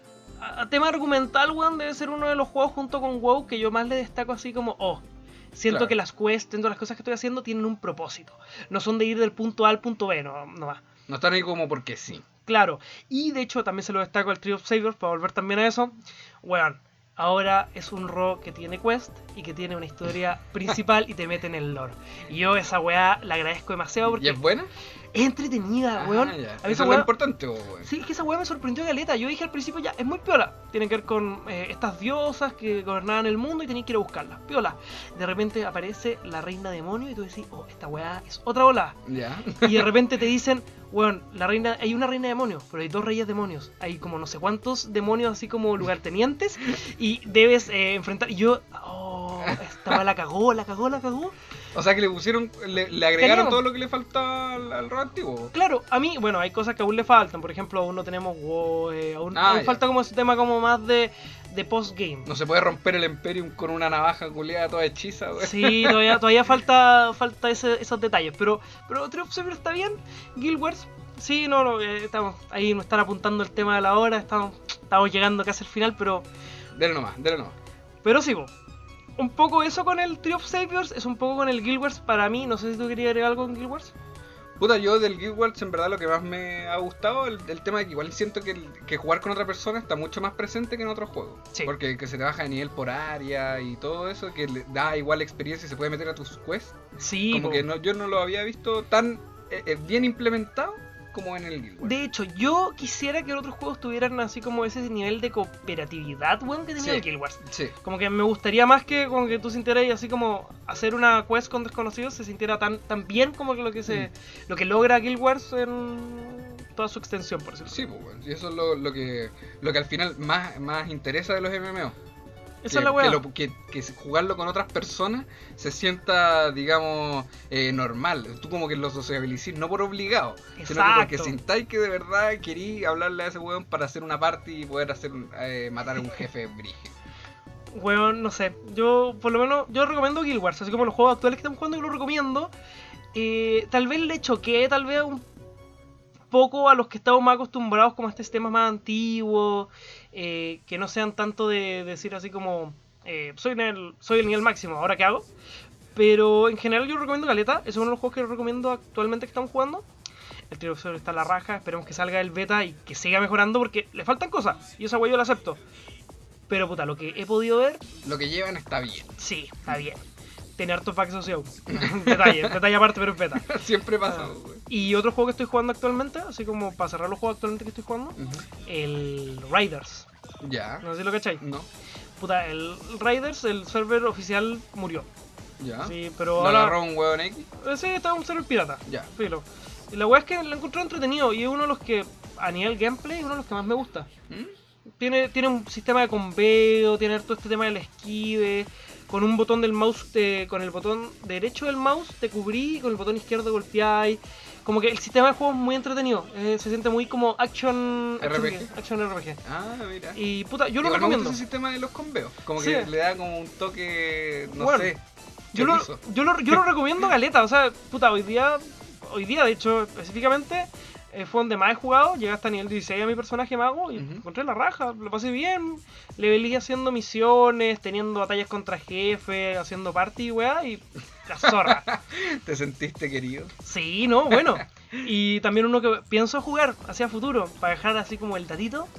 Speaker 1: a, a tema argumental, weón, debe ser uno de los juegos junto con WoW que yo más le destaco así como, oh, siento
Speaker 2: Claro.
Speaker 1: que las quests, dentro de las cosas que estoy haciendo, tienen un propósito. No son de ir del punto A al punto B, no, no más.
Speaker 2: No están ahí como porque sí.
Speaker 1: Claro, y de hecho también se lo destaco al Tree of Saviors, para volver también a eso. Weón, ahora es un R O que tiene quest y que tiene una historia principal y te mete en el lore. Y yo esa weá la agradezco demasiado porque
Speaker 2: ¿Y es buena?
Speaker 1: es entretenida,
Speaker 2: Ah,
Speaker 1: weón.
Speaker 2: ya.
Speaker 1: A mí esa
Speaker 2: Eso es lo
Speaker 1: weá-
Speaker 2: importante, weón.
Speaker 1: Sí, es que esa weá me sorprendió caleta. Yo dije al principio ya, es muy piola. Tiene que ver con eh, estas diosas que gobernaban el mundo y tenías que ir a buscarlas. Piola. De repente aparece la reina demonio y tú decís, oh, esta weá es otra ola.
Speaker 2: Ya.
Speaker 1: Y de repente te dicen, weón, la reina, hay una reina demonio, pero hay dos reyes demonios. Hay como no sé cuántos demonios así como lugartenientes y debes eh, enfrentar. Y yo, oh, esta weá la cagó, la cagó, la cagó.
Speaker 2: O sea que le pusieron, le, le agregaron
Speaker 1: Tenemos-
Speaker 2: todo lo que le faltaba al, al R O antiguo.
Speaker 1: Claro, a mí, bueno, hay cosas que aún le faltan. Por ejemplo, aún no tenemos WoW, eh, aún,
Speaker 2: Ah,
Speaker 1: aún
Speaker 2: ya.
Speaker 1: falta como ese tema como más de, de post-game.
Speaker 2: No se puede romper el Imperium con una navaja culiada toda hechiza, weón.
Speaker 1: Sí, todavía, todavía falta, falta ese- esos detalles. Pero, pero Tree of Saviors está bien. Guild Wars, sí, no, no, eh, estamos ahí, nos están apuntando el tema de la hora. Estamos, estamos llegando casi al final, pero,
Speaker 2: Dele nomás, dele nomás.
Speaker 1: pero sí, po. Un poco eso con el Tree of Saviors, es un poco con el Guild Wars para mí. No sé si tú querías agregar algo en Guild Wars.
Speaker 2: Puta, yo del Guild Wars en verdad lo que más me ha gustado el, el tema de que igual siento que, el- que jugar con otra persona está mucho más presente que en otros juegos.
Speaker 1: Sí.
Speaker 2: Porque que se te baja de nivel por área y todo eso, que le da igual experiencia y se puede meter a tus quests.
Speaker 1: Sí,
Speaker 2: Como
Speaker 1: po.
Speaker 2: que no, yo no lo había visto tan eh, eh, bien implementado como en el Guild Wars.
Speaker 1: De hecho, yo quisiera que otros juegos tuvieran así como ese nivel de cooperatividad, weón, que tenía
Speaker 2: Sí.
Speaker 1: el Guild Wars.
Speaker 2: Sí.
Speaker 1: Como que me gustaría más que como que tú sintieras así como hacer una quest con desconocidos se sintiera tan, tan bien como que lo que se lo que logra Guild Wars en toda su extensión, por decirlo así.
Speaker 2: Sí, pues, bueno, y eso es lo, lo que lo que al final más, más interesa de los M M O.
Speaker 1: Esa
Speaker 2: que,
Speaker 1: es la weá.
Speaker 2: que, lo- que- que jugarlo con otras personas se sienta, digamos, eh, normal. Tú como que lo sociabilizís, no por obligado, sino que porque
Speaker 1: Exacto.
Speaker 2: sintáis que de verdad querí hablarle a ese weón para hacer una party y poder hacer un- eh, matar a un jefe brígido.
Speaker 1: Weón, no sé. Yo, por lo menos, yo recomiendo Guild Wars, así como los juegos actuales que estamos jugando, yo lo recomiendo. Eh, tal vez le choqué, tal vez un poco a los que estamos más acostumbrados como a este sistema más antiguo, eh, que no sean tanto de decir así como eh, soy, en el, soy el nivel máximo, ¿ahora qué hago? Pero en general yo recomiendo Caleta, es uno de los juegos que recomiendo actualmente que estamos jugando. El Tree of Saviors está en la raja, esperemos que salga el beta y que siga mejorando porque le faltan cosas, y esa wey yo la acepto. Pero puta, lo que he podido ver,
Speaker 2: Lo que llevan está bien.
Speaker 1: sí, está bien. Tiene hartos bugs asociados. detalle, detalle aparte, pero es beta.
Speaker 2: Siempre pasa,
Speaker 1: Ah.
Speaker 2: weón.
Speaker 1: Y otro juego que estoy jugando actualmente, así como para cerrar los juegos actualmente que estoy jugando,
Speaker 2: Ujú.
Speaker 1: el Riders.
Speaker 2: Ya.
Speaker 1: No sé si lo cacháis.
Speaker 2: No.
Speaker 1: Puta, el Riders, el server oficial murió.
Speaker 2: Ya.
Speaker 1: Sí, pero
Speaker 2: ¿Lo
Speaker 1: ahora.
Speaker 2: agarró un weón X?
Speaker 1: Eh, Sí, está un server pirata.
Speaker 2: Ya.
Speaker 1: Filo. Y la weá es que lo encontré entretenido y es uno de los que, a nivel gameplay, es uno de los que más me gusta.
Speaker 2: ¿Mm?
Speaker 1: Tiene, tiene un sistema de combeo, tiene todo este tema del esquive. Con un botón del mouse, te- con el botón derecho del mouse te cubrí y con el botón izquierdo golpeáis. Como que el sistema de juego es muy entretenido. eh, se siente muy como action
Speaker 2: R P G.
Speaker 1: Action, action R P G.
Speaker 2: Ah, mira.
Speaker 1: Y puta, yo lo
Speaker 2: Igual me gusta
Speaker 1: recomiendo.
Speaker 2: ese sistema de los conveos. Como
Speaker 1: Sí.
Speaker 2: que le da como un toque, no
Speaker 1: Bueno,
Speaker 2: sé,
Speaker 1: Yo lo,
Speaker 2: chorizo.
Speaker 1: yo, lo, yo lo recomiendo galeta, o sea, puta, hoy día, hoy día de hecho, específicamente, eh, fue donde más he jugado, llegué hasta nivel dieciséis a mi personaje mago y
Speaker 2: Ujú.
Speaker 1: encontré la raja, lo pasé bien, levelí haciendo misiones, teniendo batallas contra jefes, haciendo party, weá, y la zorra.
Speaker 2: ¿Te sentiste querido?
Speaker 1: Sí, no, bueno. Y también uno que pienso jugar hacia futuro, para dejar así como el datito,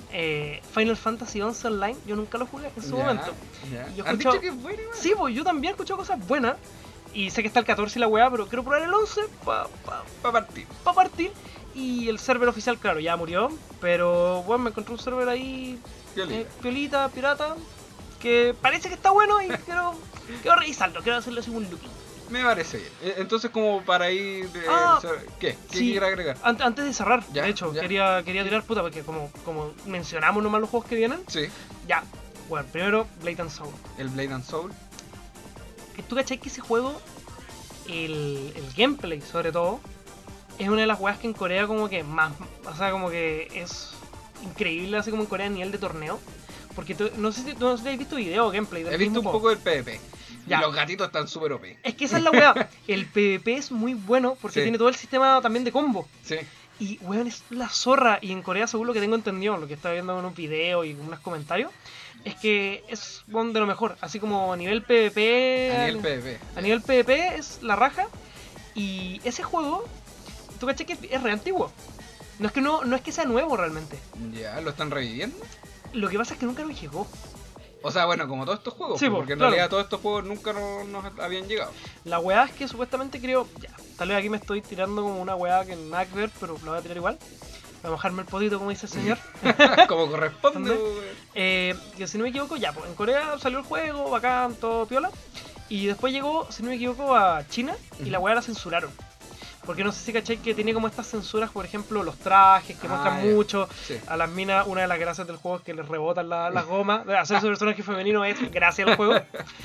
Speaker 1: Eh, Final Fantasy once Online, yo nunca lo jugué en su
Speaker 2: Ya,
Speaker 1: momento.
Speaker 2: ya.
Speaker 1: Yo
Speaker 2: ¿Han
Speaker 1: escucho-
Speaker 2: dicho que es bueno, igual?
Speaker 1: Sí, pues yo también he escuchado cosas buenas. Y sé que está el catorce y la weá, pero quiero probar el once para pa,
Speaker 2: Pa' partir.
Speaker 1: pa partir. Y el server oficial, claro, ya murió. Pero bueno, me encontré un server ahí,
Speaker 2: Piolita.
Speaker 1: eh, piolita, pirata, que parece que está bueno y quiero, quiero revisarlo, quiero hacerlo así un looking.
Speaker 2: Me parece bien. Eh, Entonces, como para ir. De,
Speaker 1: Ah,
Speaker 2: ¿Qué? ¿Qué
Speaker 1: sí.
Speaker 2: quiere agregar?
Speaker 1: Ant- antes de cerrar,
Speaker 2: Ya,
Speaker 1: de hecho,
Speaker 2: ya.
Speaker 1: quería quería tirar puta, porque como, como mencionamos nomás los juegos que vienen,
Speaker 2: Sí,
Speaker 1: ya. Bueno, primero, Blade and Soul.
Speaker 2: el Blade and Soul.
Speaker 1: Que tú cachai que ese juego, el, el gameplay sobre todo, es una de las weas que en Corea como que más, o sea, como que es increíble así como en Corea a nivel de torneo. Porque tú- no sé si no sé si has visto video o gameplay del
Speaker 2: He visto
Speaker 1: mismo
Speaker 2: un
Speaker 1: juego.
Speaker 2: poco del PvP.
Speaker 1: Ya.
Speaker 2: Y los gatitos están súper O P.
Speaker 1: Es que esa es la wea. El PvP es muy bueno porque
Speaker 2: Sí.
Speaker 1: tiene todo el sistema también de combo.
Speaker 2: Sí.
Speaker 1: Y weón, es la zorra. Y en Corea, según lo que tengo entendido, lo que estaba viendo en unos videos y unos comentarios, es que es bueno, de lo mejor. Así como a nivel PvP.
Speaker 2: A nivel PvP.
Speaker 1: A nivel PvP es la raja. Y ese juego, tú caché que es re antiguo. No es que no, no es que sea nuevo realmente.
Speaker 2: Ya, ¿lo están reviviendo?
Speaker 1: Lo que pasa es que nunca nos llegó.
Speaker 2: O sea, bueno, como todos estos juegos,
Speaker 1: Sí,
Speaker 2: pues,
Speaker 1: po,
Speaker 2: porque en
Speaker 1: claro.
Speaker 2: realidad todos estos juegos nunca no- nos habían llegado.
Speaker 1: La weá es que supuestamente creo. Ya, tal vez aquí me estoy tirando como una weá que nada que ver, pero la voy a tirar igual. Voy a mojarme el potito, como dice el señor.
Speaker 2: Como corresponde.
Speaker 1: ¿Dónde?
Speaker 2: weón.
Speaker 1: Eh, que si no me equivoco, ya, pues en Corea salió el juego, bacán, todo piola. Y después llegó, si no me equivoco, a China y la
Speaker 2: Ujú.
Speaker 1: weá la censuraron. Porque no sé si cachai que tiene como estas censuras, por ejemplo, los trajes que
Speaker 2: Ah,
Speaker 1: muestran
Speaker 2: ya.
Speaker 1: mucho.
Speaker 2: Sí.
Speaker 1: A las minas, una de las gracias del juego es que les rebotan la- las gomas. Hacer su personaje femenino es gracias al juego.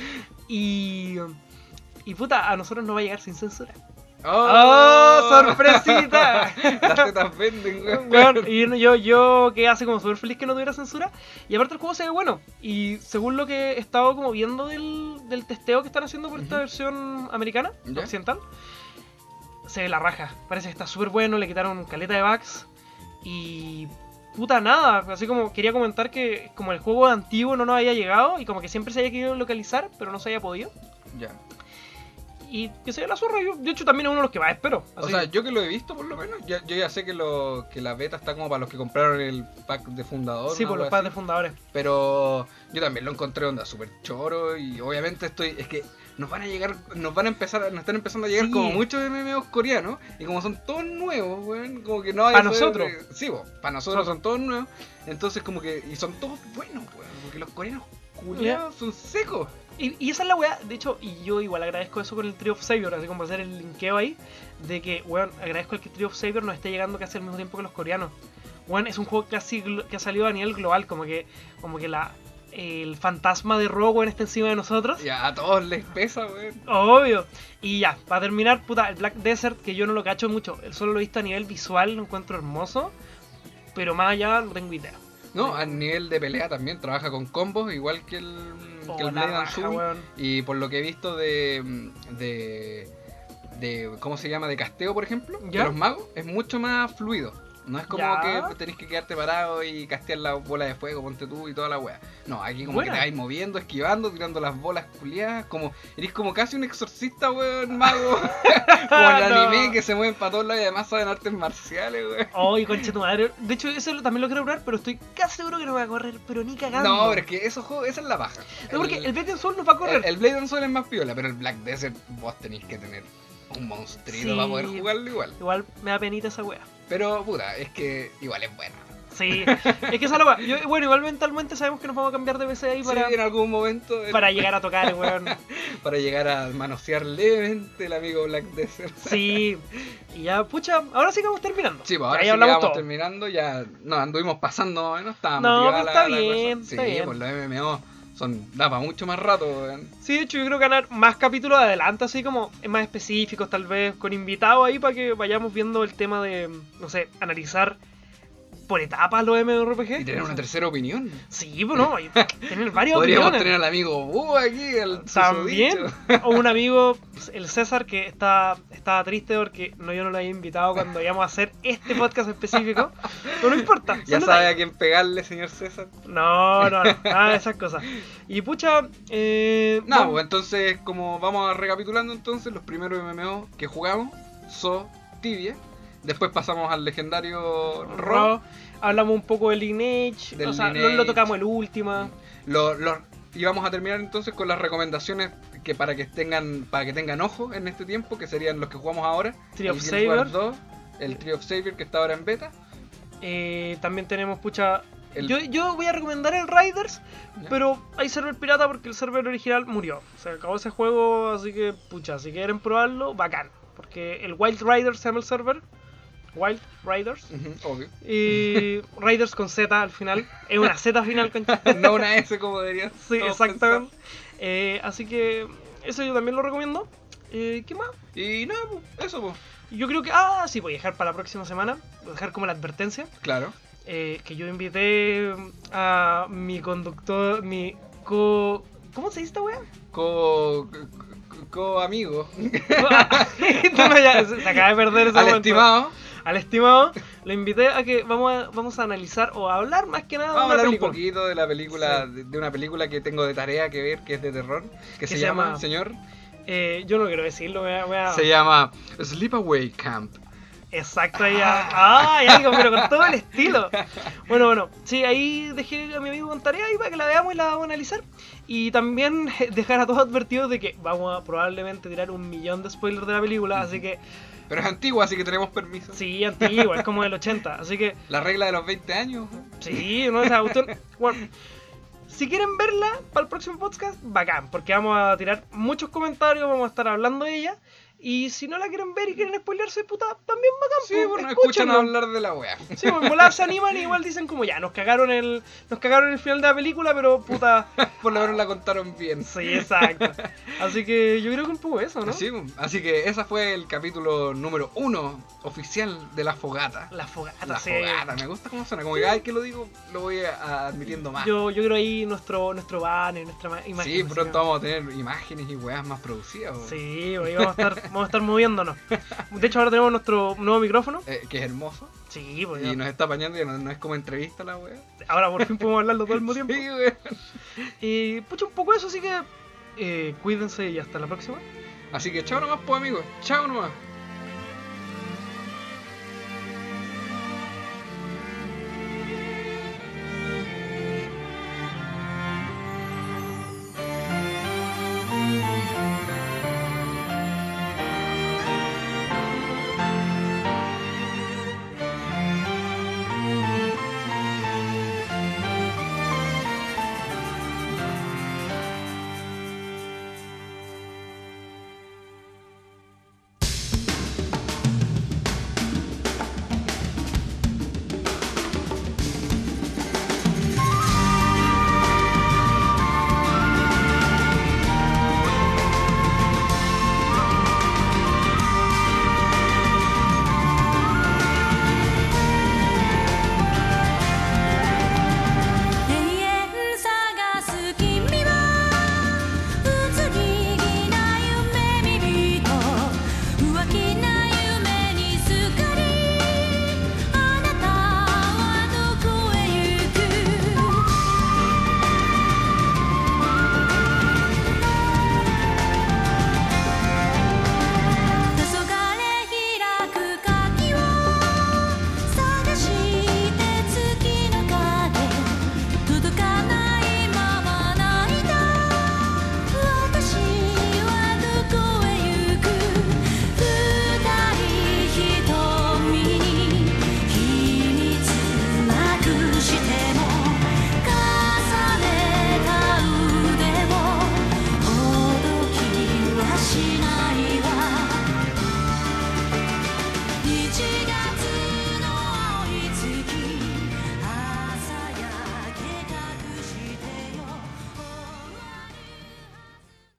Speaker 1: Y. Y puta, a nosotros nos va a llegar sin censura. ¡Oh, sorpresita!
Speaker 2: Las tetas venden, weón.
Speaker 1: Weón, y yo, yo quedé así como súper feliz que no tuviera censura. Y aparte el juego se ve bueno. Y según lo que he estado como viendo del, del testeo que están haciendo por esta
Speaker 2: Ujú.
Speaker 1: versión americana,
Speaker 2: Ya.
Speaker 1: occidental, se ve la raja. Parece que está súper bueno, le quitaron caleta de bugs. Y puta nada, así como quería comentar que como el juego antiguo no nos había llegado y como que siempre se había querido localizar, pero no se había podido.
Speaker 2: Ya.
Speaker 1: Y que se ve la zorra, yo de hecho también es uno de los que más espero.
Speaker 2: O
Speaker 1: Así
Speaker 2: sea,
Speaker 1: que-
Speaker 2: yo que lo he visto por lo menos, ya, yo ya sé que lo que la beta está como para los que compraron el pack de fundador.
Speaker 1: sí,
Speaker 2: una
Speaker 1: por los
Speaker 2: wea
Speaker 1: padres
Speaker 2: así.
Speaker 1: fundadores.
Speaker 2: Pero yo también lo encontré onda súper choro y obviamente estoy, es que nos van a llegar, nos van a empezar, nos están empezando a llegar
Speaker 1: Sí.
Speaker 2: como muchos M M Os coreanos y como son todos nuevos, weón, como que no hay...
Speaker 1: Pa' nosotros.
Speaker 2: Sí, para nosotros
Speaker 1: Son-
Speaker 2: son todos nuevos, entonces como que, y son todos buenos, weón, porque los coreanos culiados son secos.
Speaker 1: Y, y esa es la weá, de hecho, y yo igual agradezco eso con el Tree of Savior, así como hacer el linkeo ahí, de que, weón, agradezco que el Tree of Savior nos esté llegando casi al mismo tiempo que los coreanos. Weón, es un juego casi glo- que ha salido a nivel global, como que, como que la, el fantasma de Rogue, weón, está encima de nosotros.
Speaker 2: Y a todos les pesa, weón.
Speaker 1: Obvio. Y ya, para terminar, puta, el Black Desert, que yo no lo cacho mucho, solo lo he visto a nivel visual, lo encuentro hermoso, pero más allá no tengo idea.
Speaker 2: No, a nivel de pelea también trabaja con combos, igual que el,
Speaker 1: Oh,
Speaker 2: que el
Speaker 1: la
Speaker 2: Blade and
Speaker 1: raja,
Speaker 2: Soul.
Speaker 1: weón.
Speaker 2: Y por lo que he visto de, de, de ¿cómo se llama? De casteo, por ejemplo,
Speaker 1: ¿Ya?
Speaker 2: de los magos, es mucho más fluido. No es como
Speaker 1: Ya.
Speaker 2: que tenés que quedarte parado y castear la bola de fuego, ponte tú y toda la wea. No, aquí como
Speaker 1: Buena.
Speaker 2: que te vais moviendo, esquivando, tirando las bolas culiadas, como eres como casi un exorcista, weón, mago. Como el
Speaker 1: No.
Speaker 2: anime que se mueven para todos lados y además saben artes marciales, weón.
Speaker 1: Ay, concha tu madre. De hecho, eso lo- también lo quiero probar, pero estoy casi seguro que no voy a correr, pero ni cagando.
Speaker 2: No, pero es que esos juegos, esa es la baja.
Speaker 1: No, porque el Blade and Soul nos va a correr.
Speaker 2: El, el Blade and Soul es más piola, pero el Black Desert vos tenéis que tener un monstruito
Speaker 1: Sí.
Speaker 2: para poder jugarlo igual.
Speaker 1: Igual me da penita esa wea.
Speaker 2: Pero puta, es que igual es buena.
Speaker 1: Sí, es que esa es la wea. Yo, bueno, igual mentalmente sabemos que nos vamos a cambiar de P C ahí para,
Speaker 2: Sí, en algún momento eh,
Speaker 1: para llegar a tocar, weón.
Speaker 2: para llegar a manosear levemente el amigo Black Desert.
Speaker 1: Sí, y ya, pucha, ahora sí que vamos terminando.
Speaker 2: Sí, pues
Speaker 1: Ya
Speaker 2: ahora
Speaker 1: ahí
Speaker 2: sí que
Speaker 1: hablamos
Speaker 2: vamos
Speaker 1: todo.
Speaker 2: terminando, ya no anduvimos pasando, no estábamos
Speaker 1: No,
Speaker 2: motivada
Speaker 1: pero está
Speaker 2: la- la
Speaker 1: bien,
Speaker 2: cosa.
Speaker 1: está
Speaker 2: Sí,
Speaker 1: bien.
Speaker 2: pues los M M O son, da para mucho más rato, weón.
Speaker 1: Sí, de hecho, yo creo que ganar más capítulos adelante, así como es más específicos, tal vez con invitados ahí para que vayamos viendo el tema de, no sé, analizar por etapas los MMORPG.
Speaker 2: Y tener una tercera opinión.
Speaker 1: Sí, pues no, y tener varias
Speaker 2: Podríamos
Speaker 1: opiniones.
Speaker 2: tener al amigo Búho aquí, el
Speaker 1: También,
Speaker 2: susodicho.
Speaker 1: o un amigo, el César, que está, estaba triste porque no, yo no lo había invitado cuando íbamos a hacer este podcast específico. Pero no importa.
Speaker 2: Ya
Speaker 1: son
Speaker 2: sabe a
Speaker 1: detalles.
Speaker 2: quién pegarle, señor César.
Speaker 1: No, no, no, nada de esas cosas. Y pucha, eh.
Speaker 2: Nada,
Speaker 1: vamos-
Speaker 2: pues entonces, como vamos a recapitulando entonces, los primeros M M O que jugamos, So, Tibia, Después pasamos al legendario Raw.
Speaker 1: Raw. Hablamos un poco del Lineage.
Speaker 2: Del
Speaker 1: o sea,
Speaker 2: Lineage.
Speaker 1: Lo, lo tocamos el último.
Speaker 2: Lo, lo, y vamos a terminar entonces con las recomendaciones que para que tengan para que tengan ojo en este tiempo, que serían los que jugamos ahora.
Speaker 1: Tree of
Speaker 2: el Guild Wars
Speaker 1: Savior.
Speaker 2: dos, el Tree of Savior que está ahora en beta.
Speaker 1: Eh, también tenemos, pucha...
Speaker 2: El-
Speaker 1: Yo, yo voy a recomendar el Riders,
Speaker 2: ¿Ya?
Speaker 1: pero hay server pirata porque el server original murió. Se acabó ese juego, así que, pucha, si quieren probarlo, bacán. Porque el Wild Riders se llama el server. Wild Riders.
Speaker 2: Ujú, obvio.
Speaker 1: Y Riders con Z al final. Es una Z final, concha.
Speaker 2: No una S como debería.
Speaker 1: Sí, exactamente. Eh, así que eso yo también lo recomiendo. Eh, ¿Qué más?
Speaker 2: Y nada, pues, eso pues.
Speaker 1: Yo creo que... Ah, sí, voy a dejar para la próxima semana. Voy a dejar como la advertencia.
Speaker 2: Claro.
Speaker 1: Eh, que yo invité a mi conductor, mi co... ¿Cómo se dice esta wea?
Speaker 2: Co, co, co amigo.
Speaker 1: No, ya, se, se acaba de perder ese
Speaker 2: Al
Speaker 1: momento.
Speaker 2: estimado.
Speaker 1: Al estimado, lo invité a que vamos a, vamos a analizar o a hablar más que nada
Speaker 2: Vamos a
Speaker 1: de una
Speaker 2: hablar un
Speaker 1: película.
Speaker 2: poquito de la película,
Speaker 1: Sí.
Speaker 2: de, de una película que tengo de tarea que ver, que es de terror, que
Speaker 1: Que
Speaker 2: se,
Speaker 1: se
Speaker 2: llama,
Speaker 1: llama-
Speaker 2: señor,
Speaker 1: Eh, yo no quiero decirlo, voy a... voy a-
Speaker 2: se llama Sleepaway Camp.
Speaker 1: Exacto, ahí ya. ¡Ah! Hay algo, pero con todo el estilo. Bueno, bueno, sí, ahí dejé a mi amigo con tarea ahí para que la veamos y la vamos a analizar. Y también dejar a todos advertidos de que vamos a probablemente tirar un millón de spoilers de la película, así que
Speaker 2: Pero es antigua, así que tenemos permiso.
Speaker 1: sí, antigua, es como del ochenta, así que
Speaker 2: La regla de los veinte años.
Speaker 1: sí, no, esa cuestión. Bueno, si quieren verla para el próximo podcast, bacán, porque vamos a tirar muchos comentarios, vamos a estar hablando de ella. Y si no la quieren ver y quieren spoilearse, puta, también bacán,
Speaker 2: Sí,
Speaker 1: pues,
Speaker 2: bueno, escuchan
Speaker 1: escúchenlo.
Speaker 2: hablar de la wea.
Speaker 1: Sí, pues en volar se animan y igual dicen como ya, nos cagaron el nos cagaron el final de la película, pero puta...
Speaker 2: Por lo menos la contaron bien.
Speaker 1: Sí, exacto. Así que yo creo que un poco eso, ¿no?
Speaker 2: Sí, así que ese fue el capítulo número uno oficial de La Fogata.
Speaker 1: La fogata,
Speaker 2: La
Speaker 1: sí.
Speaker 2: Fogata, me gusta cómo suena, como que cada vez que lo digo lo voy a- a admitiendo más.
Speaker 1: Yo, yo creo ahí nuestro, nuestro banner, nuestra ma- imagen.
Speaker 2: Sí,
Speaker 1: así,
Speaker 2: pronto
Speaker 1: ¿no?
Speaker 2: vamos a tener imágenes y weas más producidas. weón.
Speaker 1: Sí, pues ahí vamos a estar, vamos a estar moviéndonos. De hecho ahora tenemos nuestro nuevo micrófono.
Speaker 2: Eh, que es hermoso.
Speaker 1: Sí, pues
Speaker 2: Y
Speaker 1: ya.
Speaker 2: nos está apañando y no, no es como entrevista la wea.
Speaker 1: Ahora por fin podemos hablarlo todo al mismo tiempo.
Speaker 2: Sí, weón.
Speaker 1: Y pucha, un poco eso, así que eh, cuídense y hasta la próxima.
Speaker 2: Así que chao nomás, pues amigos. Chao nomás.